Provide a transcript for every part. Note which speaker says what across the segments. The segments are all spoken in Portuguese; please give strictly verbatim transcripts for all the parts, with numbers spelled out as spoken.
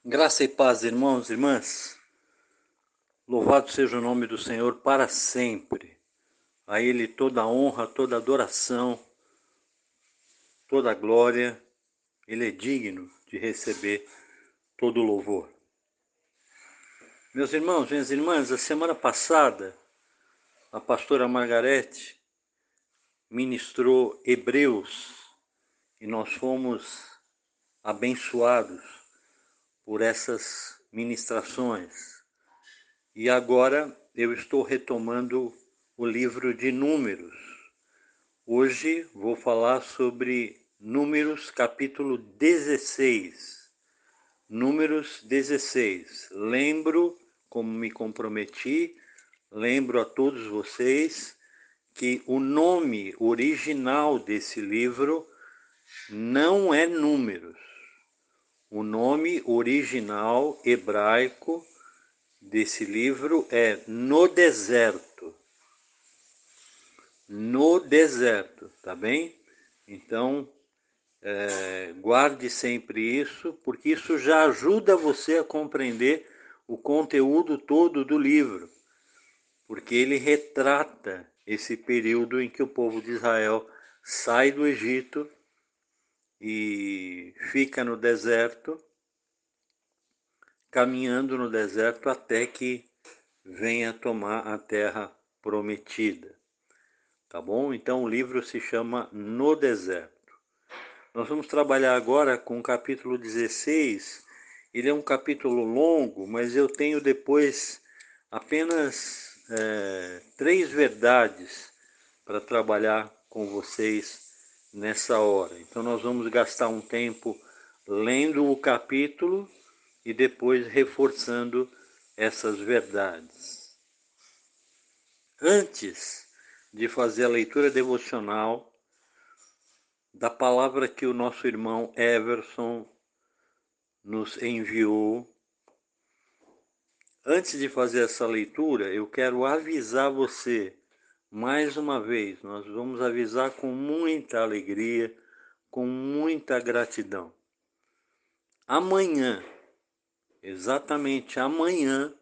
Speaker 1: Graça e paz, irmãos e irmãs. Louvado seja o nome do Senhor para sempre. A Ele toda a honra, toda a adoração, toda a glória. Ele é digno de receber todo o louvor. Meus irmãos, minhas irmãs, a semana passada, a pastora Margarete ministrou Hebreus e nós fomos abençoados por essas ministrações. E agora eu estou retomando o livro de Números. Hoje vou falar sobre Números capítulo dezesseis. Números dezesseis. Lembro, como me comprometi, lembro a todos vocês que o nome original desse livro não é Números. O nome original hebraico desse livro é No Deserto. No Deserto, tá bem? Então, é, guarde sempre isso, porque isso já ajuda você a compreender o conteúdo todo do livro, porque ele retrata esse período em que o povo de Israel sai do Egito e fica no deserto, caminhando no deserto até que venha tomar a terra prometida. Tá bom? Então o livro se chama No Deserto. Nós vamos trabalhar agora com o capítulo dezesseis. Ele é um capítulo longo, mas eu tenho depois apenas é, três verdades para trabalhar com vocês nessa hora. Então nós vamos gastar um tempo lendo o capítulo e depois reforçando essas verdades. Antes de fazer a leitura devocional da palavra que o nosso irmão Everson nos enviou, antes de fazer essa leitura, eu quero avisar você, mais uma vez, nós vamos avisar com muita alegria, com muita gratidão. Amanhã, exatamente amanhã,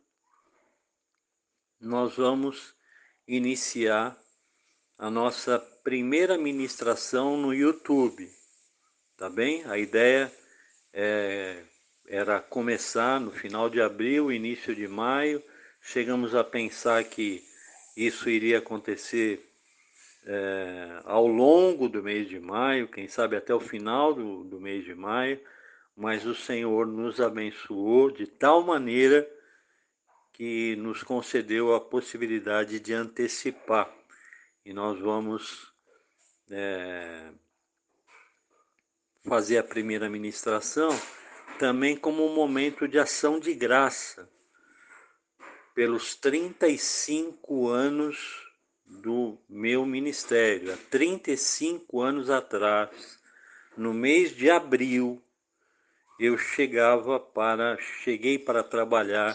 Speaker 1: nós vamos iniciar a nossa primeira ministração no YouTube, tá bem? A ideia é, era começar no final de abril, início de maio. Chegamos a pensar que isso iria acontecer é, ao longo do mês de maio, quem sabe até o final do, do mês de maio, mas o Senhor nos abençoou de tal maneira que nos concedeu a possibilidade de antecipar. E nós vamos é, fazer a primeira ministração também como um momento de ação de graça pelos trinta e cinco anos do meu ministério. Há trinta e cinco anos atrás, no mês de abril, eu chegava para, cheguei para trabalhar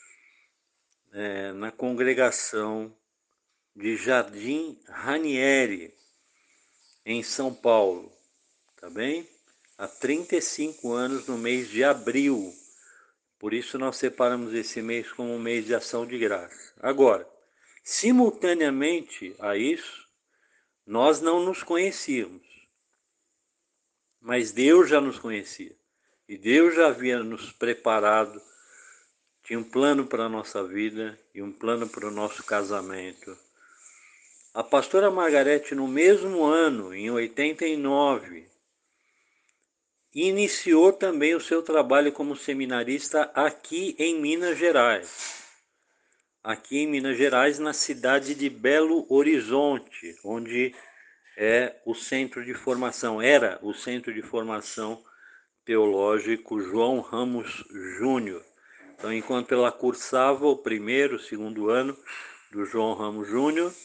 Speaker 1: é, na congregação de Jardim Ranieri, em São Paulo, tá bem? Há trinta e cinco anos, no mês de abril. Por isso nós separamos esse mês como um mês de ação de graça. Agora, simultaneamente a isso, nós não nos conhecíamos, mas Deus já nos conhecia. E Deus já havia nos preparado, tinha um plano para a nossa vida e um plano para o nosso casamento. A pastora Margarete, no mesmo ano, em oitenta e nove, iniciou também o seu trabalho como seminarista aqui em Minas Gerais. Aqui em Minas Gerais, na cidade de Belo Horizonte, onde é o centro de formação, era o centro de formação teológico João Ramos Júnior. Então, enquanto ela cursava o primeiro, segundo ano do João Ramos Júnior,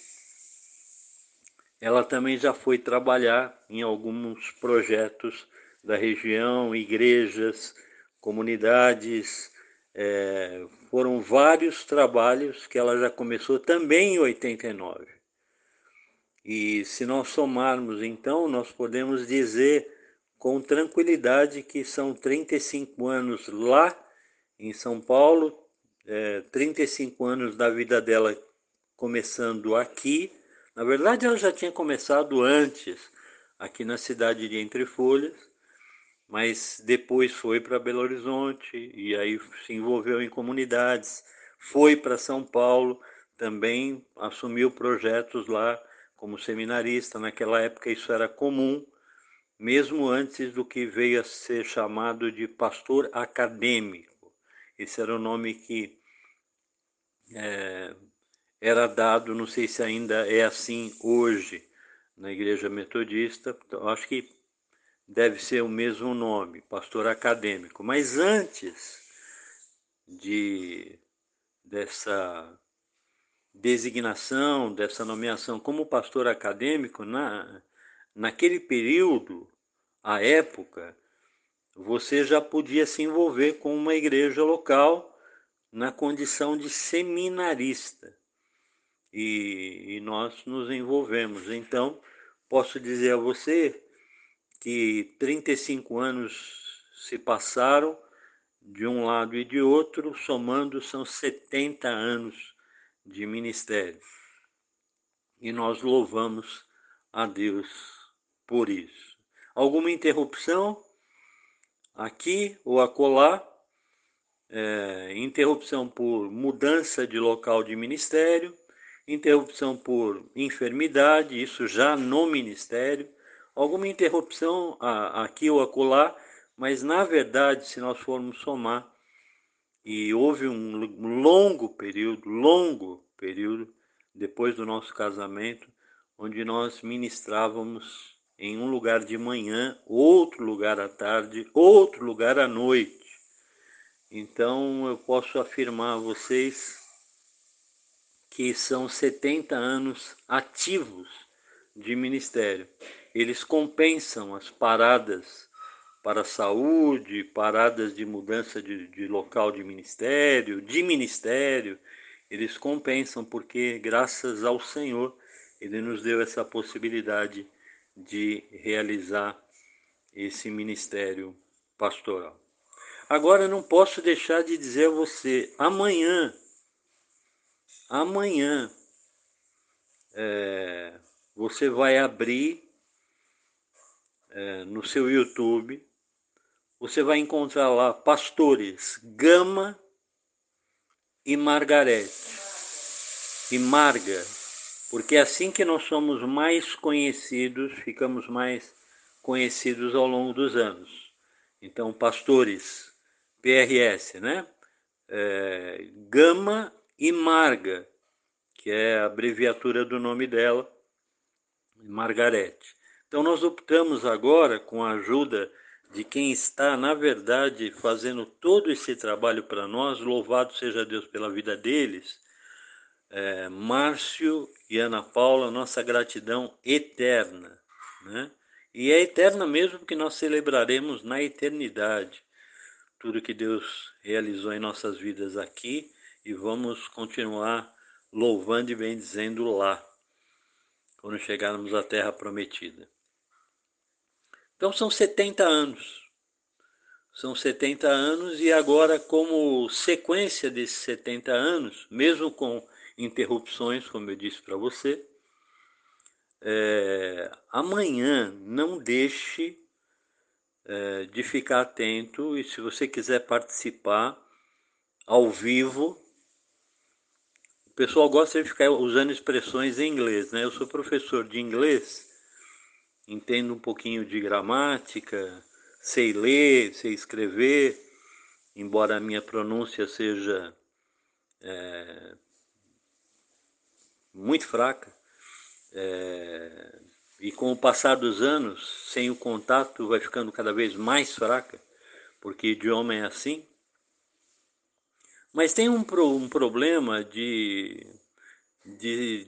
Speaker 1: ela também já foi trabalhar em alguns projetos da região, igrejas, comunidades. É, foram vários trabalhos que ela já começou também em oitenta e nove. E se nós somarmos, então, nós podemos dizer com tranquilidade que são trinta e cinco anos lá em São Paulo, é, trinta e cinco anos da vida dela começando aqui. Na verdade, ela já tinha começado antes, aqui na cidade de Entre Folhas, mas depois foi para Belo Horizonte e aí se envolveu em comunidades, foi para São Paulo, também assumiu projetos lá como seminarista. Naquela época isso era comum, mesmo antes do que veio a ser chamado de pastor acadêmico. Esse era o nome que é, era dado, não sei se ainda é assim hoje, na Igreja Metodista. Então, acho que deve ser o mesmo nome, pastor acadêmico. Mas antes de dessa designação, dessa nomeação como pastor acadêmico, na, naquele período, à época, você já podia se envolver com uma igreja local na condição de seminarista. E, e nós nos envolvemos. Então, posso dizer a você que trinta e cinco anos se passaram de um lado e de outro, somando são setenta anos de ministério. E nós louvamos a Deus por isso. Alguma interrupção aqui ou acolá, é, interrupção por mudança de local de ministério, interrupção por enfermidade, isso já no ministério, alguma interrupção aqui ou acolá, mas na verdade, se nós formos somar, e houve um longo período, longo período, depois do nosso casamento, onde nós ministrávamos em um lugar de manhã, outro lugar à tarde, outro lugar à noite. Então eu posso afirmar a vocês que são setenta anos ativos de ministério. Eles compensam as paradas para a saúde, paradas de mudança de, de local de ministério, de ministério. Eles compensam porque, graças ao Senhor, Ele nos deu essa possibilidade de realizar esse ministério pastoral. Agora, não posso deixar de dizer a você, amanhã, amanhã, é, você vai abrir é, no seu YouTube, você vai encontrar lá pastores Gama e Margarete. E Marga, porque é assim que nós somos mais conhecidos, ficamos mais conhecidos ao longo dos anos. Então, pastores P R S, né? É, Gama e Marga, que é a abreviatura do nome dela, Margarete. Então nós optamos agora, com a ajuda de quem está, na verdade, fazendo todo esse trabalho para nós, louvado seja Deus pela vida deles, é, Márcio e Ana Paula, nossa gratidão eterna, né? E é eterna mesmo porque nós celebraremos na eternidade tudo que Deus realizou em nossas vidas aqui e vamos continuar louvando e bendizendo lá, quando chegarmos à terra prometida. Então são setenta anos. São setenta anos e agora, como sequência desses setenta anos, mesmo com interrupções, como eu disse para você, é, amanhã não deixe é, de ficar atento e se você quiser participar ao vivo, o pessoal gosta de ficar usando expressões em inglês, né? Eu sou professor de inglês, entendo um pouquinho de gramática, sei ler, sei escrever, embora a minha pronúncia seja é, muito fraca. É, e com o passar dos anos, sem o contato, vai ficando cada vez mais fraca, porque idioma é assim. Mas tem um, um problema de, de...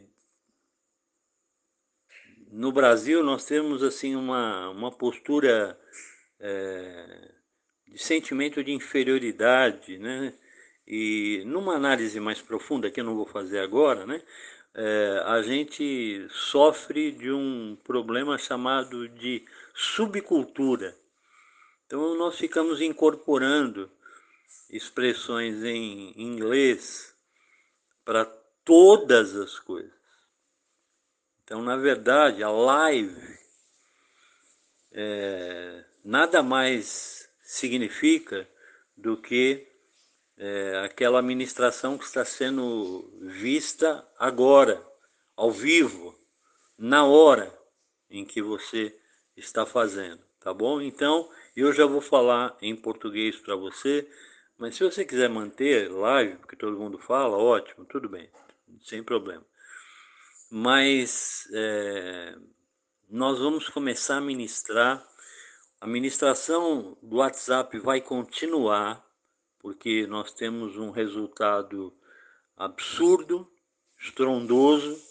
Speaker 1: No Brasil, nós temos assim uma, uma postura é, de sentimento de inferioridade, né? E numa análise mais profunda, que eu não vou fazer agora, né? É, a gente sofre de um problema chamado de subcultura. Então nós ficamos incorporando expressões em inglês para todas as coisas. Então, na verdade, a live é, nada mais significa do que é, aquela ministração que está sendo vista agora, ao vivo, na hora em que você está fazendo, tá bom? Então, eu já vou falar em português para você, mas se você quiser manter live, porque todo mundo fala, ótimo, tudo bem, sem problema. Mas é, nós vamos começar a ministrar. A ministração do WhatsApp vai continuar, porque nós temos um resultado absurdo, estrondoso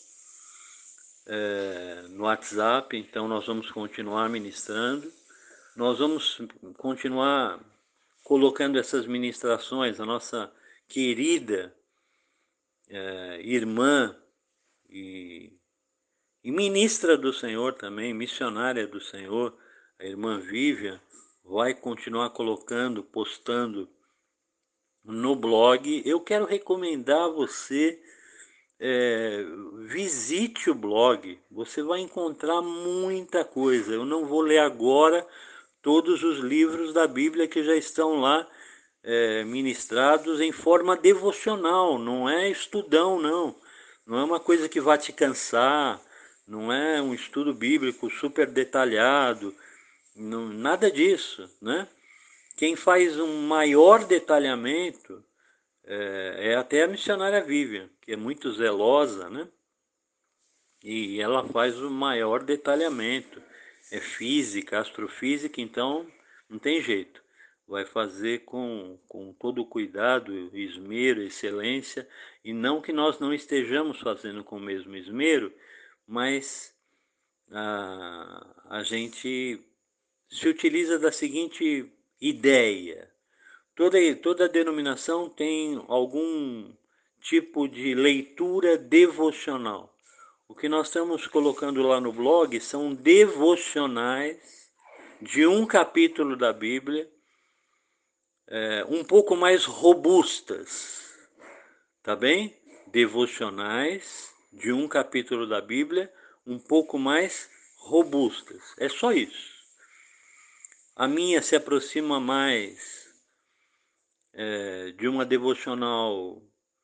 Speaker 1: é, no WhatsApp, então nós vamos continuar ministrando. Nós vamos continuar colocando essas ministrações, a nossa querida é, irmã e, e ministra do Senhor também, missionária do Senhor, a irmã Vivian, vai continuar colocando, postando no blog. Eu quero recomendar a você, é, visite o blog, você vai encontrar muita coisa. Eu não vou ler agora todos os livros da Bíblia que já estão lá é, ministrados em forma devocional, não é estudão, não. Não é uma coisa que vai te cansar, não é um estudo bíblico super detalhado, não, nada disso, né? Quem faz um maior detalhamento é, é até a missionária Vivian, que é muito zelosa, né? E ela faz o maior detalhamento. É física, astrofísica, então não tem jeito. Vai fazer com, com todo o cuidado, esmero, excelência, e não que nós não estejamos fazendo com o mesmo esmero, mas a, a gente se utiliza da seguinte ideia. Toda, toda denominação tem algum tipo de leitura devocional. O que nós estamos colocando lá no blog são devocionais de um capítulo da Bíblia, é, um pouco mais robustas, tá bem? Devocionais de um capítulo da Bíblia, um pouco mais robustas. É só isso. A minha se aproxima mais é, de uma devocional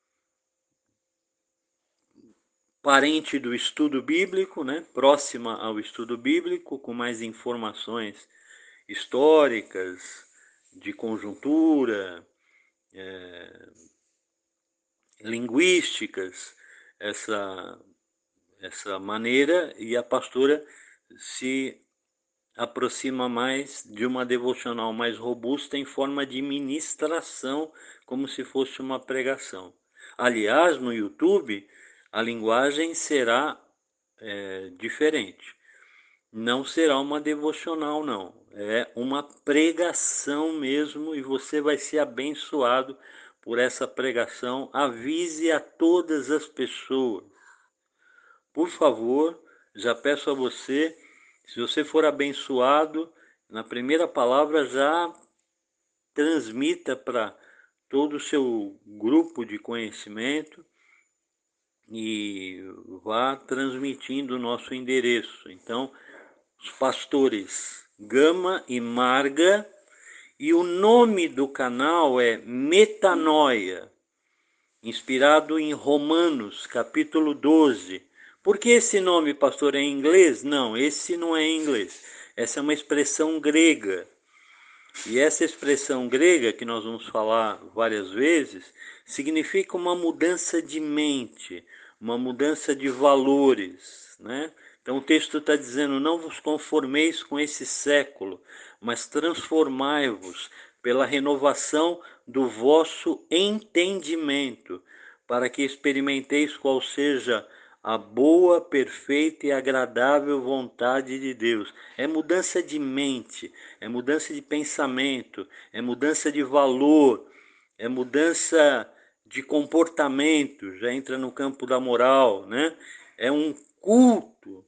Speaker 1: parente do estudo bíblico, né? Próxima ao estudo bíblico, com mais informações históricas, de conjuntura, é, linguísticas, essa, essa maneira, e a pastora se aproxima mais de uma devocional mais robusta em forma de ministração, como se fosse uma pregação. Aliás, no YouTube, a linguagem será é, diferente. Não será uma devocional, não. É uma pregação mesmo, e você vai ser abençoado por essa pregação. Avise a todas as pessoas. Por favor, já peço a você, se você for abençoado, na primeira palavra já transmita para todo o seu grupo de conhecimento e vá transmitindo o nosso endereço. Então, os pastores Gama e Marga, e o nome do canal é Metanoia, inspirado em Romanos, capítulo doze. Por que esse nome, pastor, é em inglês? Não, esse não é em inglês. Essa é uma expressão grega. E essa expressão grega, que nós vamos falar várias vezes, significa uma mudança de mente, uma mudança de valores, né? Então o texto está dizendo, não vos conformeis com esse século, mas transformai-vos pela renovação do vosso entendimento, para que experimenteis qual seja a boa, perfeita e agradável vontade de Deus. É mudança de mente, é mudança de pensamento, é mudança de valor, é mudança de comportamento, já entra no campo da moral, né? É um culto,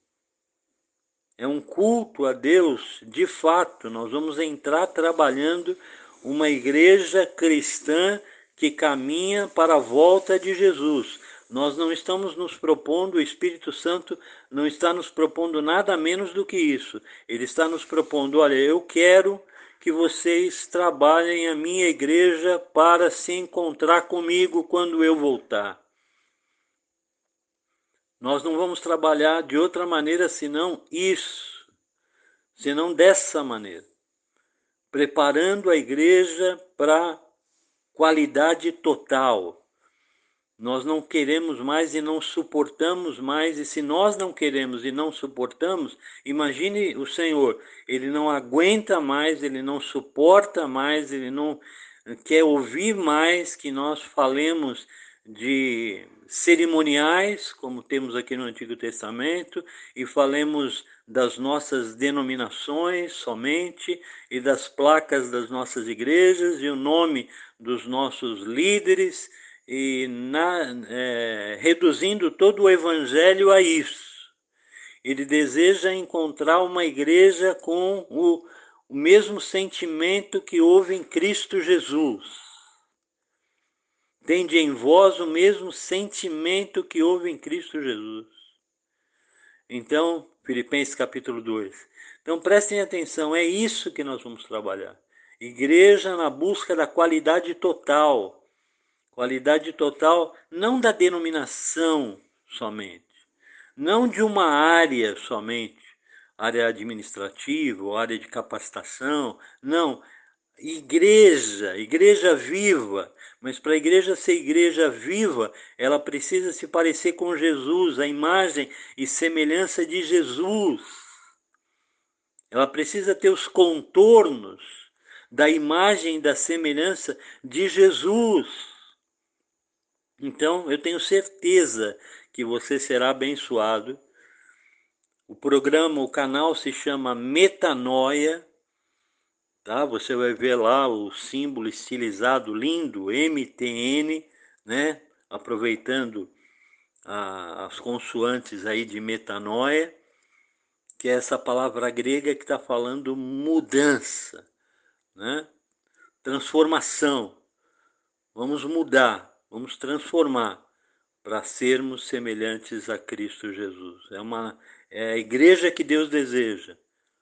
Speaker 1: é um culto a Deus, de fato. Nós vamos entrar trabalhando uma igreja cristã que caminha para a volta de Jesus. Nós não estamos nos propondo, o Espírito Santo não está nos propondo nada menos do que isso. Ele está nos propondo, olha, eu quero que vocês trabalhem a minha igreja para se encontrar comigo quando eu voltar. Nós não vamos trabalhar de outra maneira senão isso, senão dessa maneira, preparando a igreja para qualidade total. Nós não queremos mais e não suportamos mais, e se nós não queremos e não suportamos, imagine o Senhor, ele não aguenta mais, ele não suporta mais, ele não quer ouvir mais que nós falemos de cerimoniais, como temos aqui no Antigo Testamento, e falemos das nossas denominações somente, e das placas das nossas igrejas, e o nome dos nossos líderes, e na, é, reduzindo todo o evangelho a isso. Ele deseja encontrar uma igreja com o, o mesmo sentimento que houve em Cristo Jesus. Tende em vós o mesmo sentimento que houve em Cristo Jesus. Então, Filipenses capítulo dois. Então prestem atenção, é isso que nós vamos trabalhar. Igreja na busca da qualidade total. Qualidade total não da denominação somente, não de uma área somente, área administrativa ou área de capacitação, não. Igreja, igreja viva, mas para a igreja ser igreja viva, ela precisa se parecer com Jesus, a imagem e semelhança de Jesus. Ela precisa ter os contornos da imagem e da semelhança de Jesus. Então, eu tenho certeza que você será abençoado. O programa, o canal se chama Metanoia. Tá? Você vai ver lá o símbolo estilizado lindo, M T N, né? Aproveitando a, as consoantes aí de metanoia, que é essa palavra grega que está falando mudança, né? Transformação. Vamos mudar, vamos transformar para sermos semelhantes a Cristo Jesus. É, uma, é a igreja que Deus deseja.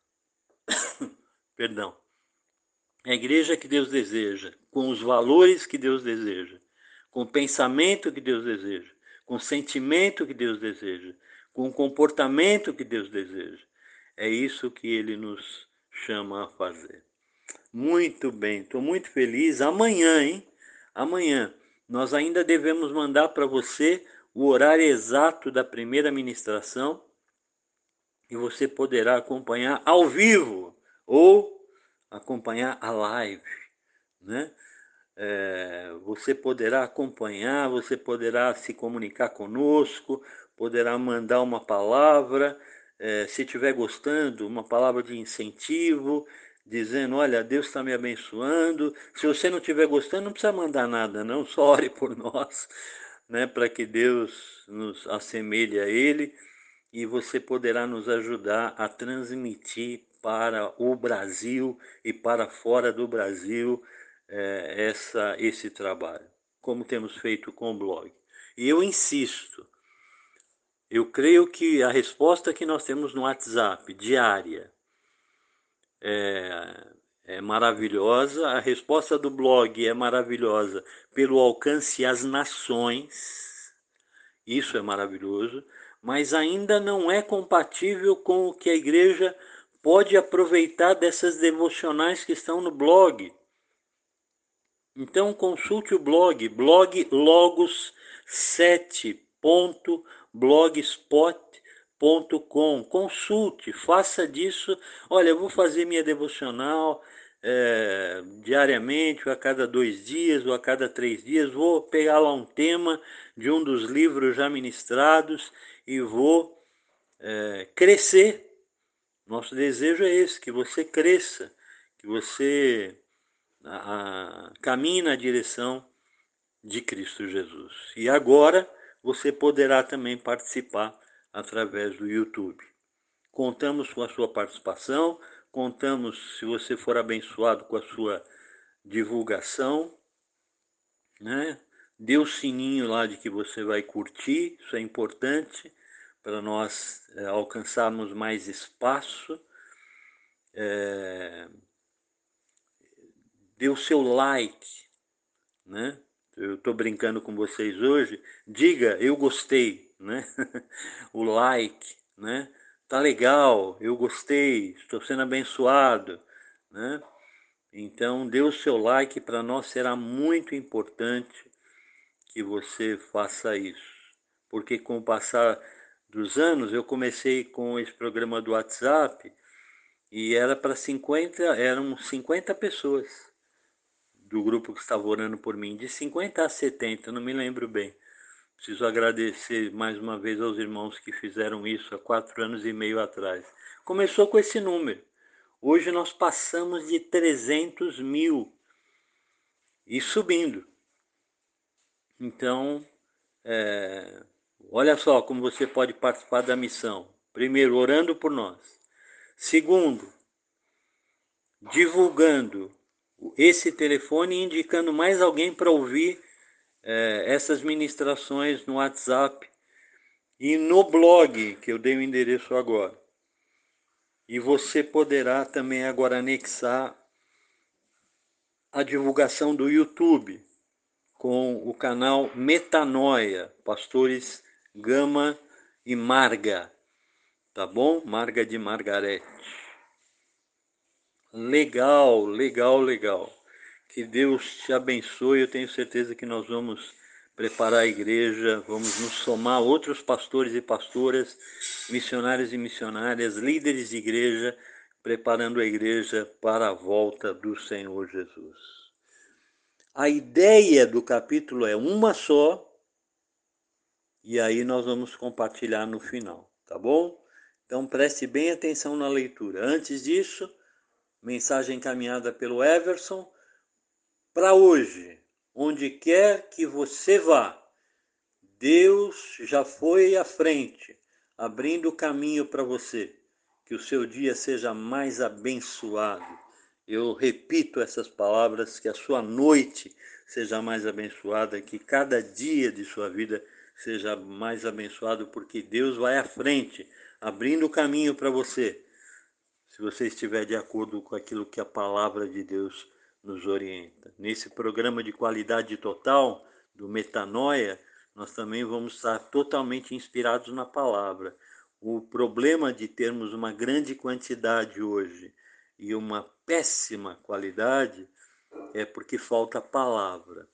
Speaker 1: Perdão. É a igreja que Deus deseja, com os valores que Deus deseja, com o pensamento que Deus deseja, com o sentimento que Deus deseja, com o comportamento que Deus deseja. É isso que Ele nos chama a fazer. Muito bem, estou muito feliz. Amanhã, hein? Amanhã, nós ainda devemos mandar para você o horário exato da primeira ministração e você poderá acompanhar ao vivo ou acompanhar a live, né? É, você poderá acompanhar, você poderá se comunicar conosco, poderá mandar uma palavra, é, se estiver gostando, uma palavra de incentivo, dizendo, olha, Deus está me abençoando. Se você não estiver gostando, não precisa mandar nada, não, só ore por nós, né, para que Deus nos assemelhe a Ele, e você poderá nos ajudar a transmitir para o Brasil e para fora do Brasil é, essa, esse trabalho, como temos feito com o blog. E eu insisto, eu creio que a resposta que nós temos no WhatsApp, diária, é, é maravilhosa, a resposta do blog é maravilhosa pelo alcance às nações, isso é maravilhoso, mas ainda não é compatível com o que a igreja pode aproveitar dessas devocionais que estão no blog. Então consulte o blog, blog logos sete ponto blogspot ponto com. Consulte, faça disso. Olha, eu vou fazer minha devocional é, diariamente, ou a cada dois dias, ou a cada três dias. Vou pegar lá um tema de um dos livros já ministrados e vou é, crescer. Nosso desejo é esse, que você cresça, que você a, a, caminhe na direção de Cristo Jesus. E agora você poderá também participar através do YouTube. Contamos com a sua participação, contamos, se você for abençoado, com a sua divulgação, né? Dê o sininho lá de que você vai curtir, isso é importante para nós é, alcançarmos mais espaço. É, dê o seu like, né? Eu estou brincando com vocês hoje. Diga, eu gostei, né? O like, né? Tá legal, eu gostei, estou sendo abençoado, né? Então, dê o seu like, para nós será muito importante que você faça isso. Porque com o passar dos anos, eu comecei com esse programa do WhatsApp e era para cinquenta, eram cinquenta pessoas do grupo que estava orando por mim, de cinquenta a setenta, não me lembro bem. Preciso agradecer mais uma vez aos irmãos que fizeram isso há quatro anos e meio atrás. Começou com esse número. Hoje nós passamos de trezentos mil e subindo. Então, é, olha só como você pode participar da missão. Primeiro, orando por nós. Segundo, divulgando esse telefone e indicando mais alguém para ouvir é, essas ministrações no WhatsApp e no blog, que eu dei o endereço agora. E você poderá também agora anexar a divulgação do YouTube com o canal Metanoia, pastores Gama e Marga, tá bom? Marga de Margarete. Legal, legal, legal. Que Deus te abençoe. Eu tenho certeza que nós vamos preparar a igreja, vamos nos somar outros pastores e pastoras, missionários e missionárias, líderes de igreja, preparando a igreja para a volta do Senhor Jesus. A ideia do capítulo é uma só, e aí nós vamos compartilhar no final, tá bom? Então preste bem atenção na leitura. Antes disso, mensagem encaminhada pelo Everson. Para hoje, onde quer que você vá, Deus já foi à frente, abrindo o caminho para você. Que o seu dia seja mais abençoado. Eu repito essas palavras, que a sua noite seja mais abençoada, que cada dia de sua vida seja mais abençoado, porque Deus vai à frente, abrindo o caminho para você, se você estiver de acordo com aquilo que a palavra de Deus nos orienta. Nesse programa de qualidade total do Metanoia, nós também vamos estar totalmente inspirados na palavra. O problema de termos uma grande quantidade hoje e uma péssima qualidade é porque falta palavra.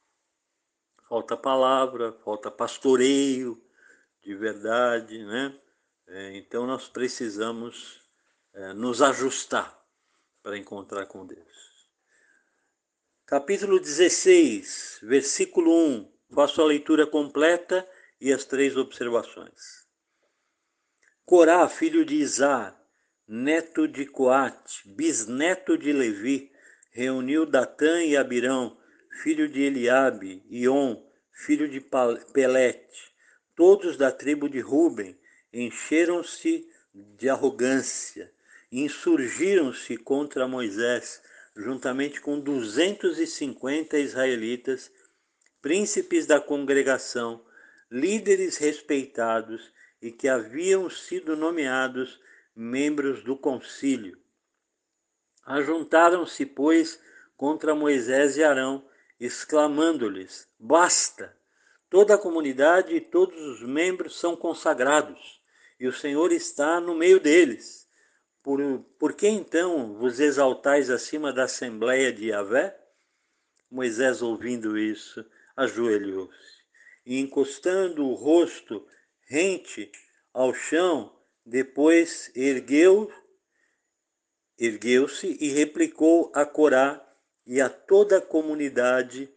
Speaker 1: Falta palavra, falta pastoreio de verdade, né? Então nós precisamos é, nos ajustar para encontrar com Deus. Capítulo dezesseis, versículo um. Faço a leitura completa e as três observações. Corá, filho de Izar, neto de Coate, bisneto de Levi, reuniu Datã e Abirão, filho de Eliabe, e On, filho de Pelete, todos da tribo de Ruben, encheram-se de arrogância, insurgiram-se contra Moisés, juntamente com duzentos e cinquenta israelitas, príncipes da congregação, líderes respeitados e que haviam sido nomeados membros do concílio. Ajuntaram-se, pois, contra Moisés e Arão, exclamando-lhes: Basta! Toda a comunidade e todos os membros são consagrados, e o Senhor está no meio deles. Por, por que então vos exaltais acima da assembleia de Yahvé? Moisés, ouvindo isso, ajoelhou-se e, encostando o rosto rente ao chão, depois ergueu, ergueu-se e replicou a Corá e a toda a comunidade: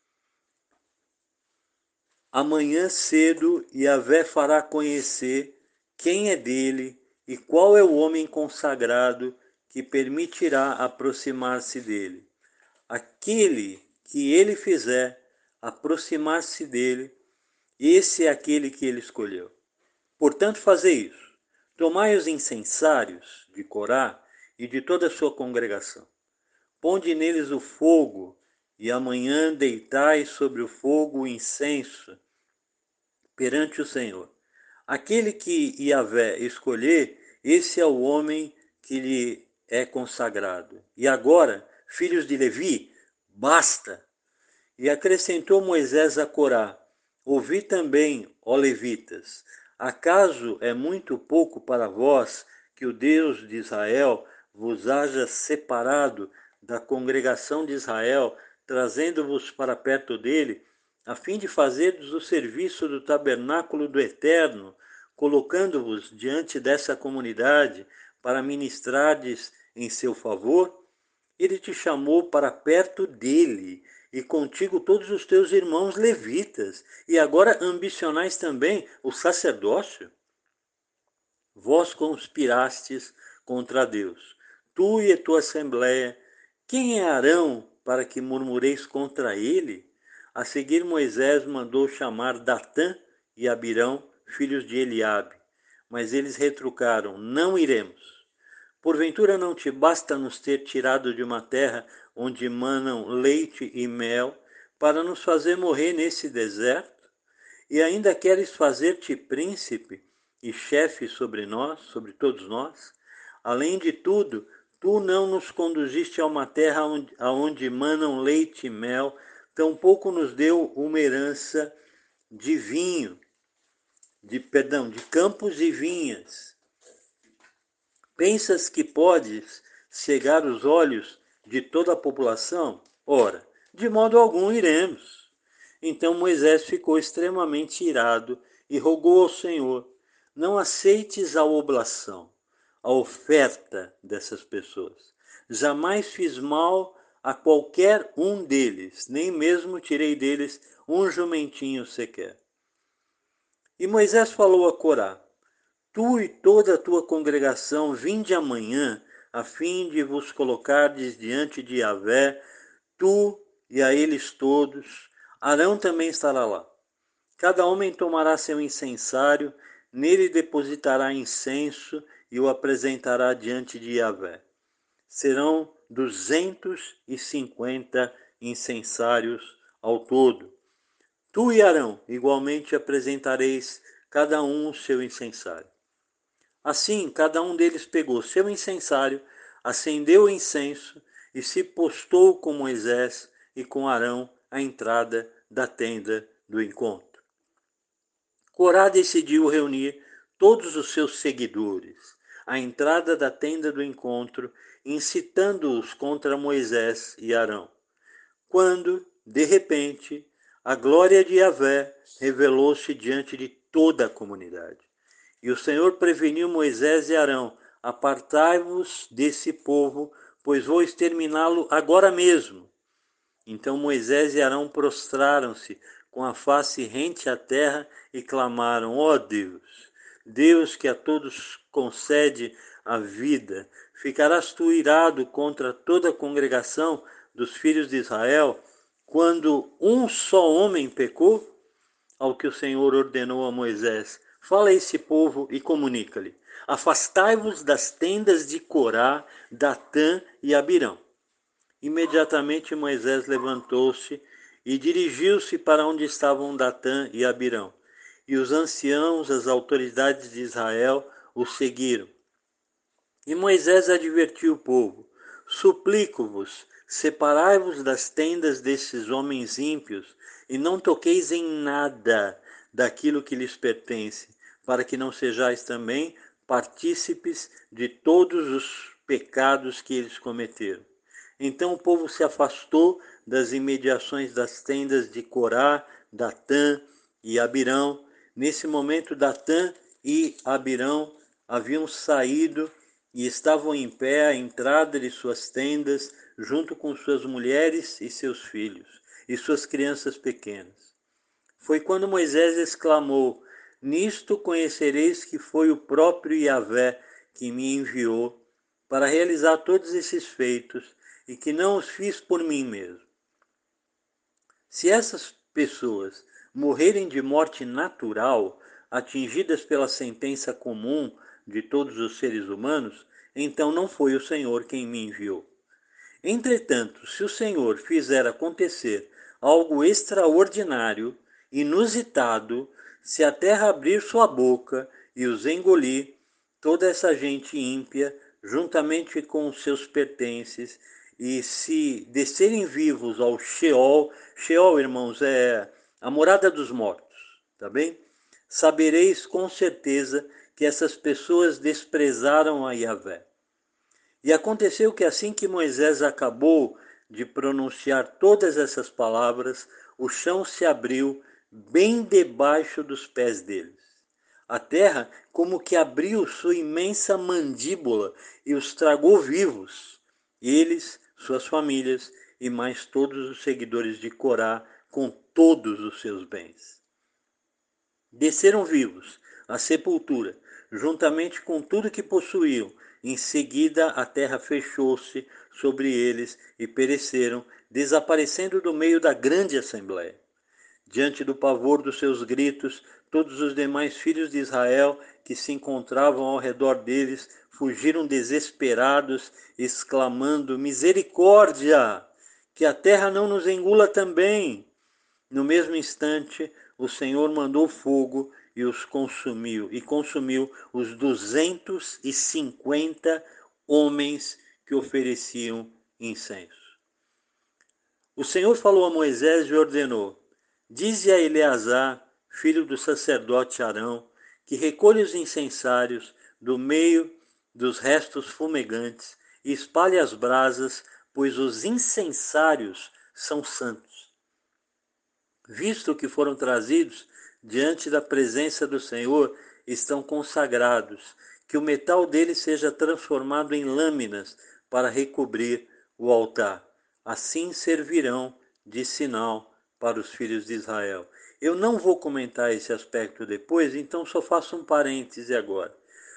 Speaker 1: Amanhã cedo Yahvé fará conhecer quem é dele e qual é o homem consagrado que permitirá aproximar-se dele. Aquele que ele fizer aproximar-se dele, esse é aquele que ele escolheu. Portanto, fazei isso. Tomai os incensários de Corá e de toda a sua congregação. ponde neles o fogo, e amanhã deitai sobre o fogo o incenso perante o Senhor. Aquele que Yahvé escolher, esse é o homem que lhe é consagrado. E agora, filhos de Levi, basta! E acrescentou Moisés a Corá: ouvi também, ó levitas, acaso é muito pouco para vós que o Deus de Israel vos haja separado da congregação de Israel, trazendo-vos para perto dele, a fim de fazerdes o serviço do tabernáculo do Eterno, colocando-vos diante dessa comunidade para ministrardes em seu favor? Ele te chamou para perto dele, e contigo todos os teus irmãos levitas, e agora ambicionais também o sacerdócio? Vós conspirastes contra Deus, tu e a tua assembleia. Quem é Arão para que murmureis contra ele? A seguir Moisés mandou chamar Datã e Abirão, filhos de Eliabe. Mas eles retrucaram: não iremos. Porventura não te basta nos ter tirado de uma terra onde manam leite e mel, para nos fazer morrer nesse deserto? E ainda queres fazer-te príncipe e chefe sobre nós, sobre todos nós? Além de tudo, tu não nos conduziste a uma terra onde, aonde manam leite e mel, tampouco nos deu uma herança de vinho, de perdão, de campos e vinhas. Pensas que podes cegar os olhos de toda a população? Ora, de modo algum iremos. Então Moisés ficou extremamente irado e rogou ao Senhor: não aceites a oblação, a oferta dessas pessoas. Jamais fiz mal a qualquer um deles, nem mesmo tirei deles um jumentinho sequer. E Moisés falou a Corá: tu e toda a tua congregação, vinde amanhã, a fim de vos colocardes diante de Yahvé, tu e a eles todos. Arão também estará lá. Cada homem tomará seu incensário, nele depositará incenso e o apresentará diante de Yahvé. Serão duzentos e cinquenta incensários ao todo. Tu e Arão igualmente apresentareis cada um o seu incensário. Assim, cada um deles pegou seu incensário, acendeu o incenso e se postou com Moisés e com Arão à entrada da tenda do encontro. Corá decidiu reunir todos os seus seguidores à entrada da tenda do encontro, incitando-os contra Moisés e Arão. Quando, de repente, a glória de Yahvé revelou-se diante de toda a comunidade. E o Senhor preveniu Moisés e Arão: apartai-vos desse povo, pois vou exterminá-lo agora mesmo. Então Moisés e Arão prostraram-se com a face rente à terra e clamaram: ó Deus, Deus que a todos concede a vida, ficarás tu irado contra toda a congregação dos filhos de Israel, quando um só homem pecou? Ao que o Senhor ordenou a Moisés: fala a esse povo e comunica-lhe: afastai-vos das tendas de Corá, Datã e Abirão. Imediatamente Moisés levantou-se e dirigiu-se para onde estavam Datã e Abirão. E os anciãos, as autoridades de Israel, o seguiram. E Moisés advertiu o povo: suplico-vos, separai-vos das tendas desses homens ímpios, e não toqueis em nada daquilo que lhes pertence, para que não sejais também partícipes de todos os pecados que eles cometeram. Então o povo se afastou das imediações das tendas de Corá, Datã e Abirão. Nesse momento, Datã e Abirão haviam saído e estavam em pé à entrada de suas tendas, junto com suas mulheres e seus filhos, e suas crianças pequenas. Foi quando Moisés exclamou: nisto conhecereis que foi o próprio Yahvé que me enviou para realizar todos esses feitos, e que não os fiz por mim mesmo. Se essas pessoas morrerem de morte natural, atingidas pela sentença comum de todos os seres humanos, então não foi o Senhor quem me enviou. Entretanto, se o Senhor fizer acontecer algo extraordinário, inusitado, se a terra abrir sua boca e os engolir, toda essa gente ímpia, juntamente com os seus pertences, e se descerem vivos ao Sheol, Sheol, irmãos, é a morada dos mortos, tá bem? Sabereis com certeza que essas pessoas desprezaram a Yahvé. E aconteceu que assim que Moisés acabou de pronunciar todas essas palavras, o chão se abriu bem debaixo dos pés deles. A terra como que abriu sua imensa mandíbula e os tragou vivos, eles, suas famílias e mais todos os seguidores de Corá com todos os seus bens. Desceram vivos à sepultura, juntamente com tudo que possuíam. Em seguida a terra fechou-se sobre eles e pereceram, desaparecendo do meio da grande assembleia. Diante do pavor dos seus gritos, todos os demais filhos de Israel que se encontravam ao redor deles fugiram desesperados, exclamando: misericórdia! Que a terra não nos engula também! No mesmo instante, o Senhor mandou fogo e os consumiu, e consumiu os duzentos e cinquenta homens que ofereciam incenso. O Senhor falou a Moisés e ordenou: dize a Eleazar, filho do sacerdote Arão, que recolha os incensários do meio dos restos fumegantes e espalhe as brasas, pois os incensários são santos. Visto que foram trazidos diante da presença do Senhor, estão consagrados, que o metal deles seja transformado em lâminas para recobrir o altar. Assim servirão de sinal para os filhos de Israel. Eu não vou comentar esse aspecto depois, então só faço um parêntese agora.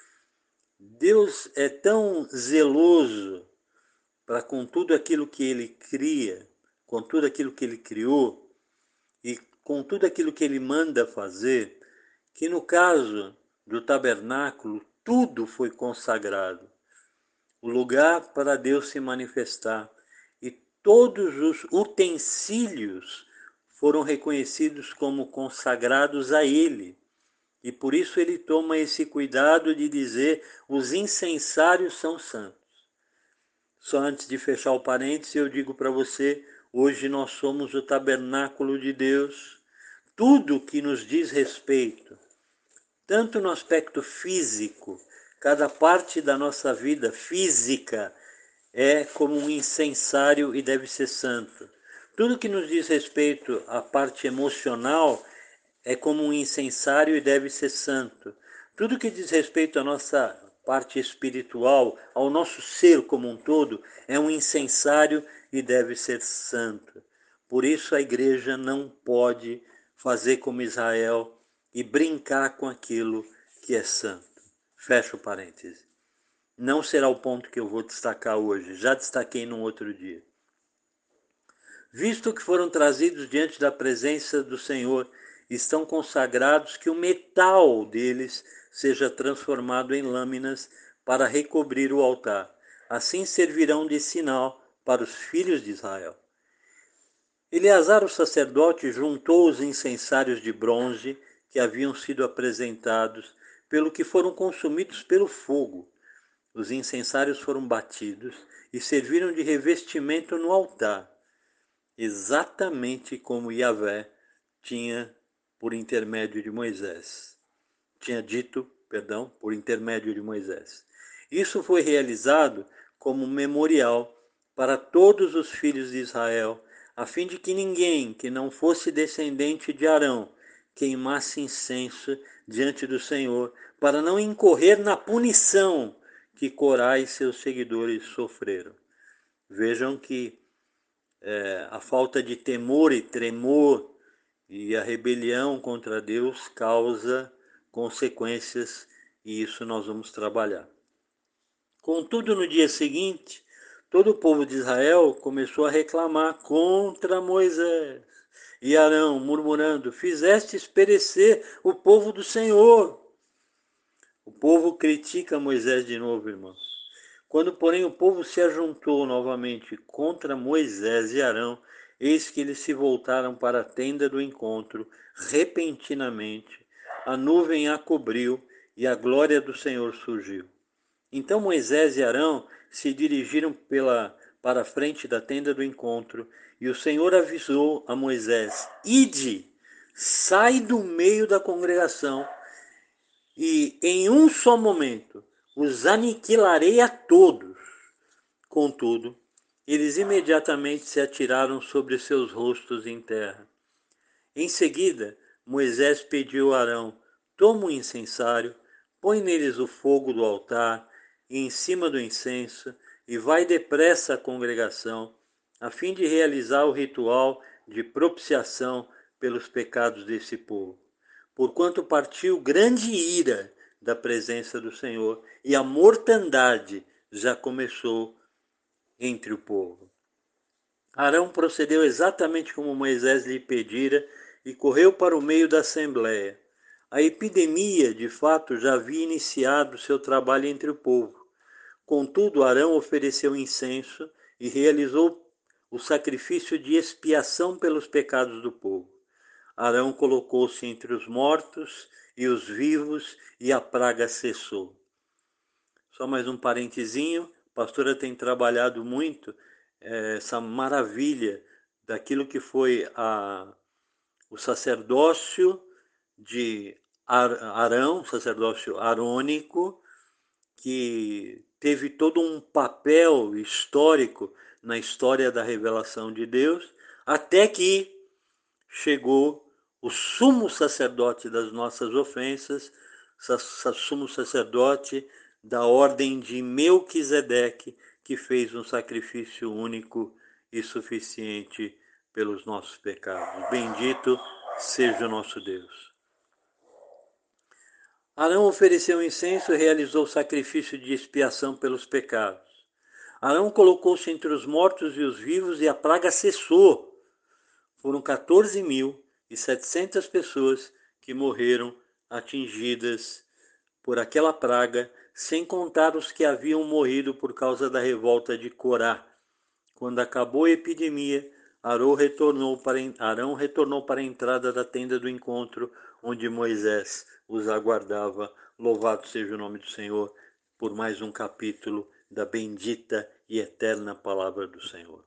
Speaker 1: Deus é tão zeloso para com tudo aquilo que ele cria, com tudo aquilo que ele criou, e com tudo aquilo que ele manda fazer, que no caso do tabernáculo, tudo foi consagrado. O lugar para Deus se manifestar. E todos os utensílios foram reconhecidos como consagrados a ele. E por isso ele toma esse cuidado de dizer: os incensários são santos. Só antes de fechar o parênteses, eu digo para você: hoje nós somos o tabernáculo de Deus. Tudo que nos diz respeito, tanto no aspecto físico, cada parte da nossa vida física é como um incensário e deve ser santo. Tudo que nos diz respeito à parte emocional é como um incensário e deve ser santo. Tudo que diz respeito à nossa parte espiritual, ao nosso ser como um todo, é um incensário e deve ser santo. Por isso a igreja não pode fazer como Israel e brincar com aquilo que é santo. Fecha o parêntese. Não será o ponto que eu vou destacar hoje, já destaquei num outro dia. Visto que foram trazidos diante da presença do Senhor, estão consagrados, que o metal deles seja transformado em lâminas para recobrir o altar. Assim servirão de sinal para os filhos de Israel. Eleazar, o sacerdote, juntou os incensários de bronze que haviam sido apresentados, pelo que foram consumidos pelo fogo. Os incensários foram batidos e serviram de revestimento no altar, exatamente como Yahvé tinha por intermédio de Moisés. Tinha dito, perdão, por intermédio de Moisés. Isso foi realizado como memorial para todos os filhos de Israel, a fim de que ninguém que não fosse descendente de Arão queimasse incenso diante do Senhor, para não incorrer na punição que Corá e seus seguidores sofreram. Vejam que é, a falta de temor e tremor e a rebelião contra Deus causa consequências, e isso nós vamos trabalhar. Contudo, no dia seguinte, todo o povo de Israel começou a reclamar contra Moisés e Arão, murmurando: fizestes perecer o povo do Senhor. O povo critica Moisés de novo, irmãos. Quando, porém, o povo se ajuntou novamente contra Moisés e Arão, eis que eles se voltaram para a tenda do encontro, repentinamente. A nuvem a cobriu e a glória do Senhor surgiu. Então Moisés e Arão se dirigiram pela, para a frente da tenda do encontro, e o Senhor avisou a Moisés: Ide, sai do meio da congregação, e em um só momento os aniquilarei a todos. Contudo, eles imediatamente se atiraram sobre seus rostos em terra. Em seguida, Moisés pediu a Arão: toma um incensário, põe neles o fogo do altar e em cima do incenso, e vai depressa à congregação, a fim de realizar o ritual de propiciação pelos pecados desse povo. Porquanto partiu grande ira da presença do Senhor, e a mortandade já começou entre o povo. Arão procedeu exatamente como Moisés lhe pedira e correu para o meio da assembleia. A epidemia, de fato, já havia iniciado seu trabalho entre o povo. Contudo, Arão ofereceu incenso e realizou o sacrifício de expiação pelos pecados do povo. Arão colocou-se entre os mortos e os vivos, e a praga cessou. Só mais um parentezinho, a pastora tem trabalhado muito é, essa maravilha daquilo que foi a, o sacerdócio de Arão, sacerdócio arônico, que teve todo um papel histórico na história da revelação de Deus, até que chegou o sumo sacerdote das nossas ofensas, sumo sacerdote da ordem de Melquisedeque, que fez um sacrifício único e suficiente pelos nossos pecados. Bendito seja o nosso Deus. Arão ofereceu incenso e realizou o sacrifício de expiação pelos pecados. Arão colocou-se entre os mortos e os vivos, e a praga cessou. Foram quatorze mil e setecentas pessoas que morreram atingidas por aquela praga, sem contar os que haviam morrido por causa da revolta de Corá. Quando acabou a epidemia, Arão retornou para, Arão retornou para a entrada da tenda do encontro, onde Moisés os aguardava. Louvado seja o nome do Senhor por mais um capítulo da bendita e eterna palavra do Senhor.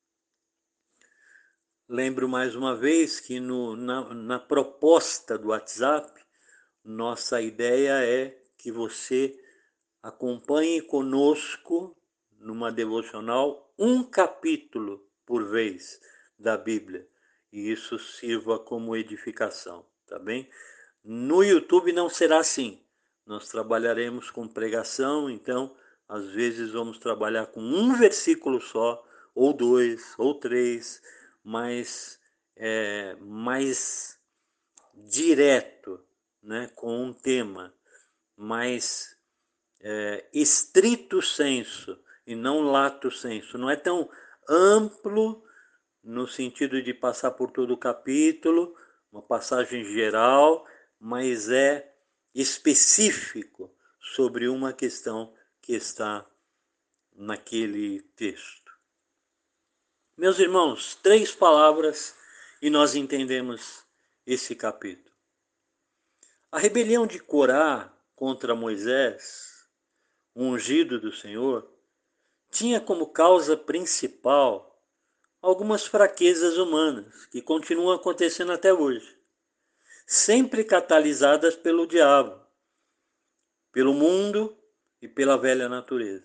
Speaker 1: Lembro mais uma vez que no, na, na proposta do WhatsApp, nossa ideia é que você acompanhe conosco numa devocional um capítulo por vez da Bíblia, e isso sirva como edificação, tá bem? No YouTube não será assim. Nós trabalharemos com pregação, então às vezes vamos trabalhar com um versículo só, ou dois, ou três, mas é, mais direto, né, com um tema mais é, estrito senso e não lato senso. Não é tão amplo no sentido de passar por todo o capítulo, uma passagem geral, mas é específico sobre uma questão que está naquele texto. Meus irmãos, três palavras e nós entendemos esse capítulo. A rebelião de Corá contra Moisés, o ungido do Senhor, tinha como causa principal algumas fraquezas humanas que continuam acontecendo até hoje, sempre catalisadas pelo diabo, pelo mundo e pela velha natureza.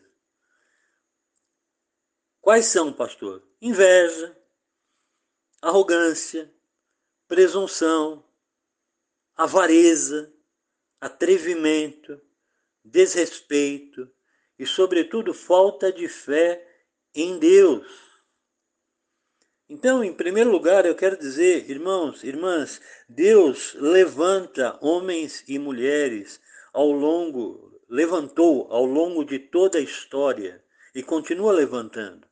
Speaker 1: Quais são, pastor? Inveja, arrogância, presunção, avareza, atrevimento, desrespeito e, sobretudo, falta de fé em Deus. Então, em primeiro lugar, eu quero dizer, irmãos, irmãs, Deus levanta homens e mulheres ao longo, levantou ao longo de toda a história e continua levantando.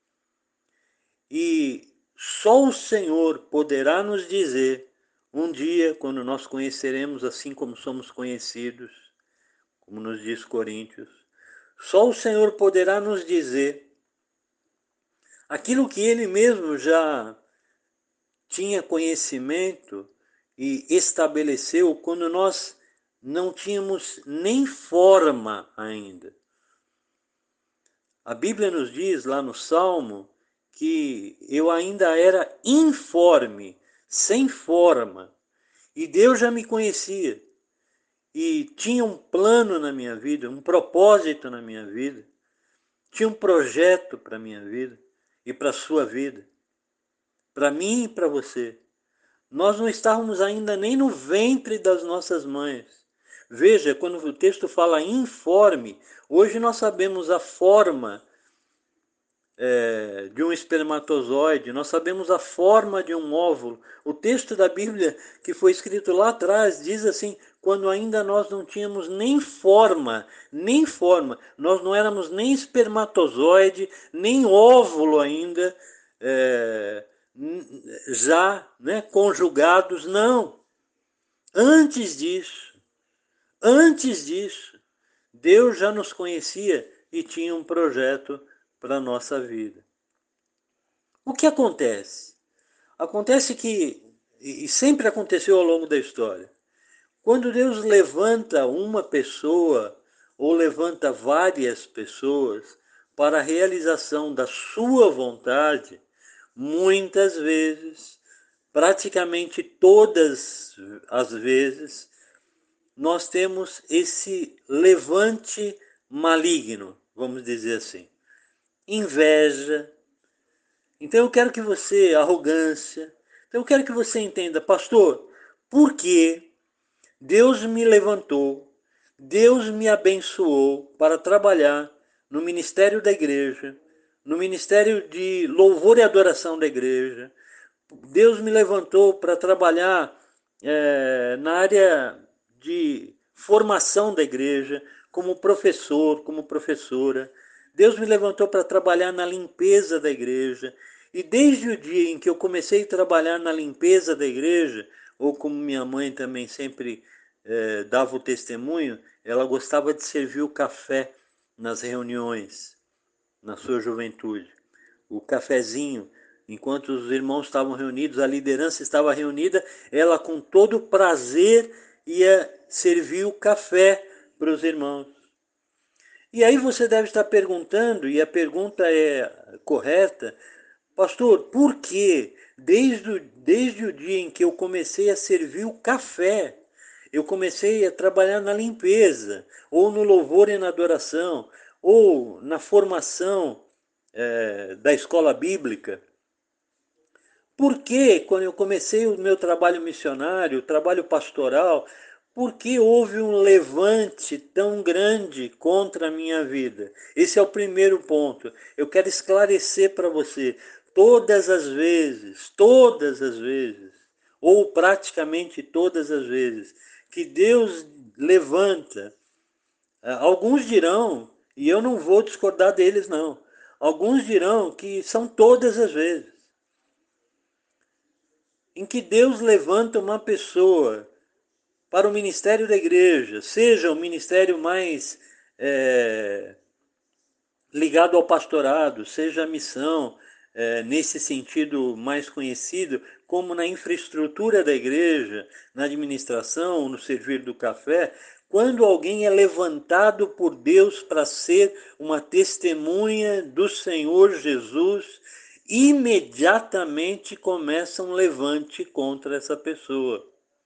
Speaker 1: E só o Senhor poderá nos dizer, um dia, quando nós conheceremos assim como somos conhecidos, como nos diz Coríntios, Só o Senhor poderá nos dizer aquilo que Ele mesmo já tinha conhecimento e estabeleceu quando nós não tínhamos nem forma ainda. A Bíblia nos diz lá no Salmo que eu ainda era informe, sem forma, e Deus já me conhecia e tinha um plano na minha vida, um propósito na minha vida, tinha um projeto para a minha vida e para a sua vida, para mim e para você. Nós não estávamos ainda nem no ventre das nossas mães. Veja, quando o texto fala informe, hoje nós sabemos a forma é, de um espermatozoide, nós sabemos a forma de um óvulo. O texto da Bíblia que foi escrito lá atrás diz assim, quando ainda nós não tínhamos nem forma, nem forma, nós não éramos nem espermatozoide, nem óvulo ainda, é, já né, conjugados, não. Antes disso, antes disso, Deus já nos conhecia e tinha um projeto para a nossa vida. O que acontece? Acontece que, e sempre aconteceu ao longo da história, quando Deus levanta uma pessoa ou levanta várias pessoas para a realização da sua vontade, muitas vezes, praticamente todas as vezes, nós temos esse levante maligno, vamos dizer assim. Inveja. Então eu quero que você, arrogância. Então eu quero que você entenda, pastor, por que Deus me levantou, Deus me abençoou para trabalhar no ministério da igreja, no ministério de louvor e adoração da igreja. Deus me levantou para trabalhar é, na área de formação da igreja, como professor, como professora. Deus me levantou para trabalhar na limpeza da igreja. E desde o dia em que eu comecei a trabalhar na limpeza da igreja, ou como minha mãe também sempre eh, dava o testemunho, ela gostava de servir o café nas reuniões, na sua juventude. O cafezinho, enquanto os irmãos estavam reunidos, a liderança estava reunida, ela com todo prazer ia servir o café para os irmãos. E aí você deve estar perguntando, e a pergunta é correta, pastor, por que desde o, desde o dia em que eu comecei a servir o café, eu comecei a trabalhar na limpeza, ou no louvor e na adoração, ou na formação é, da escola bíblica? Por que, quando eu comecei o meu trabalho missionário, o trabalho pastoral, por que houve um levante tão grande contra a minha vida? Esse é o primeiro ponto. Eu quero esclarecer para você. Todas as vezes, todas as vezes, ou praticamente todas as vezes, que Deus levanta, alguns dirão, e eu não vou discordar deles não, alguns dirão que são todas as vezes, em que Deus levanta uma pessoa para o ministério da igreja, seja o ministério mais é, ligado ao pastorado, seja a missão, é, nesse sentido mais conhecido, como na infraestrutura da igreja, na administração, no servir do café, quando alguém é levantado por Deus para ser uma testemunha do Senhor Jesus, imediatamente começa um levante contra essa pessoa.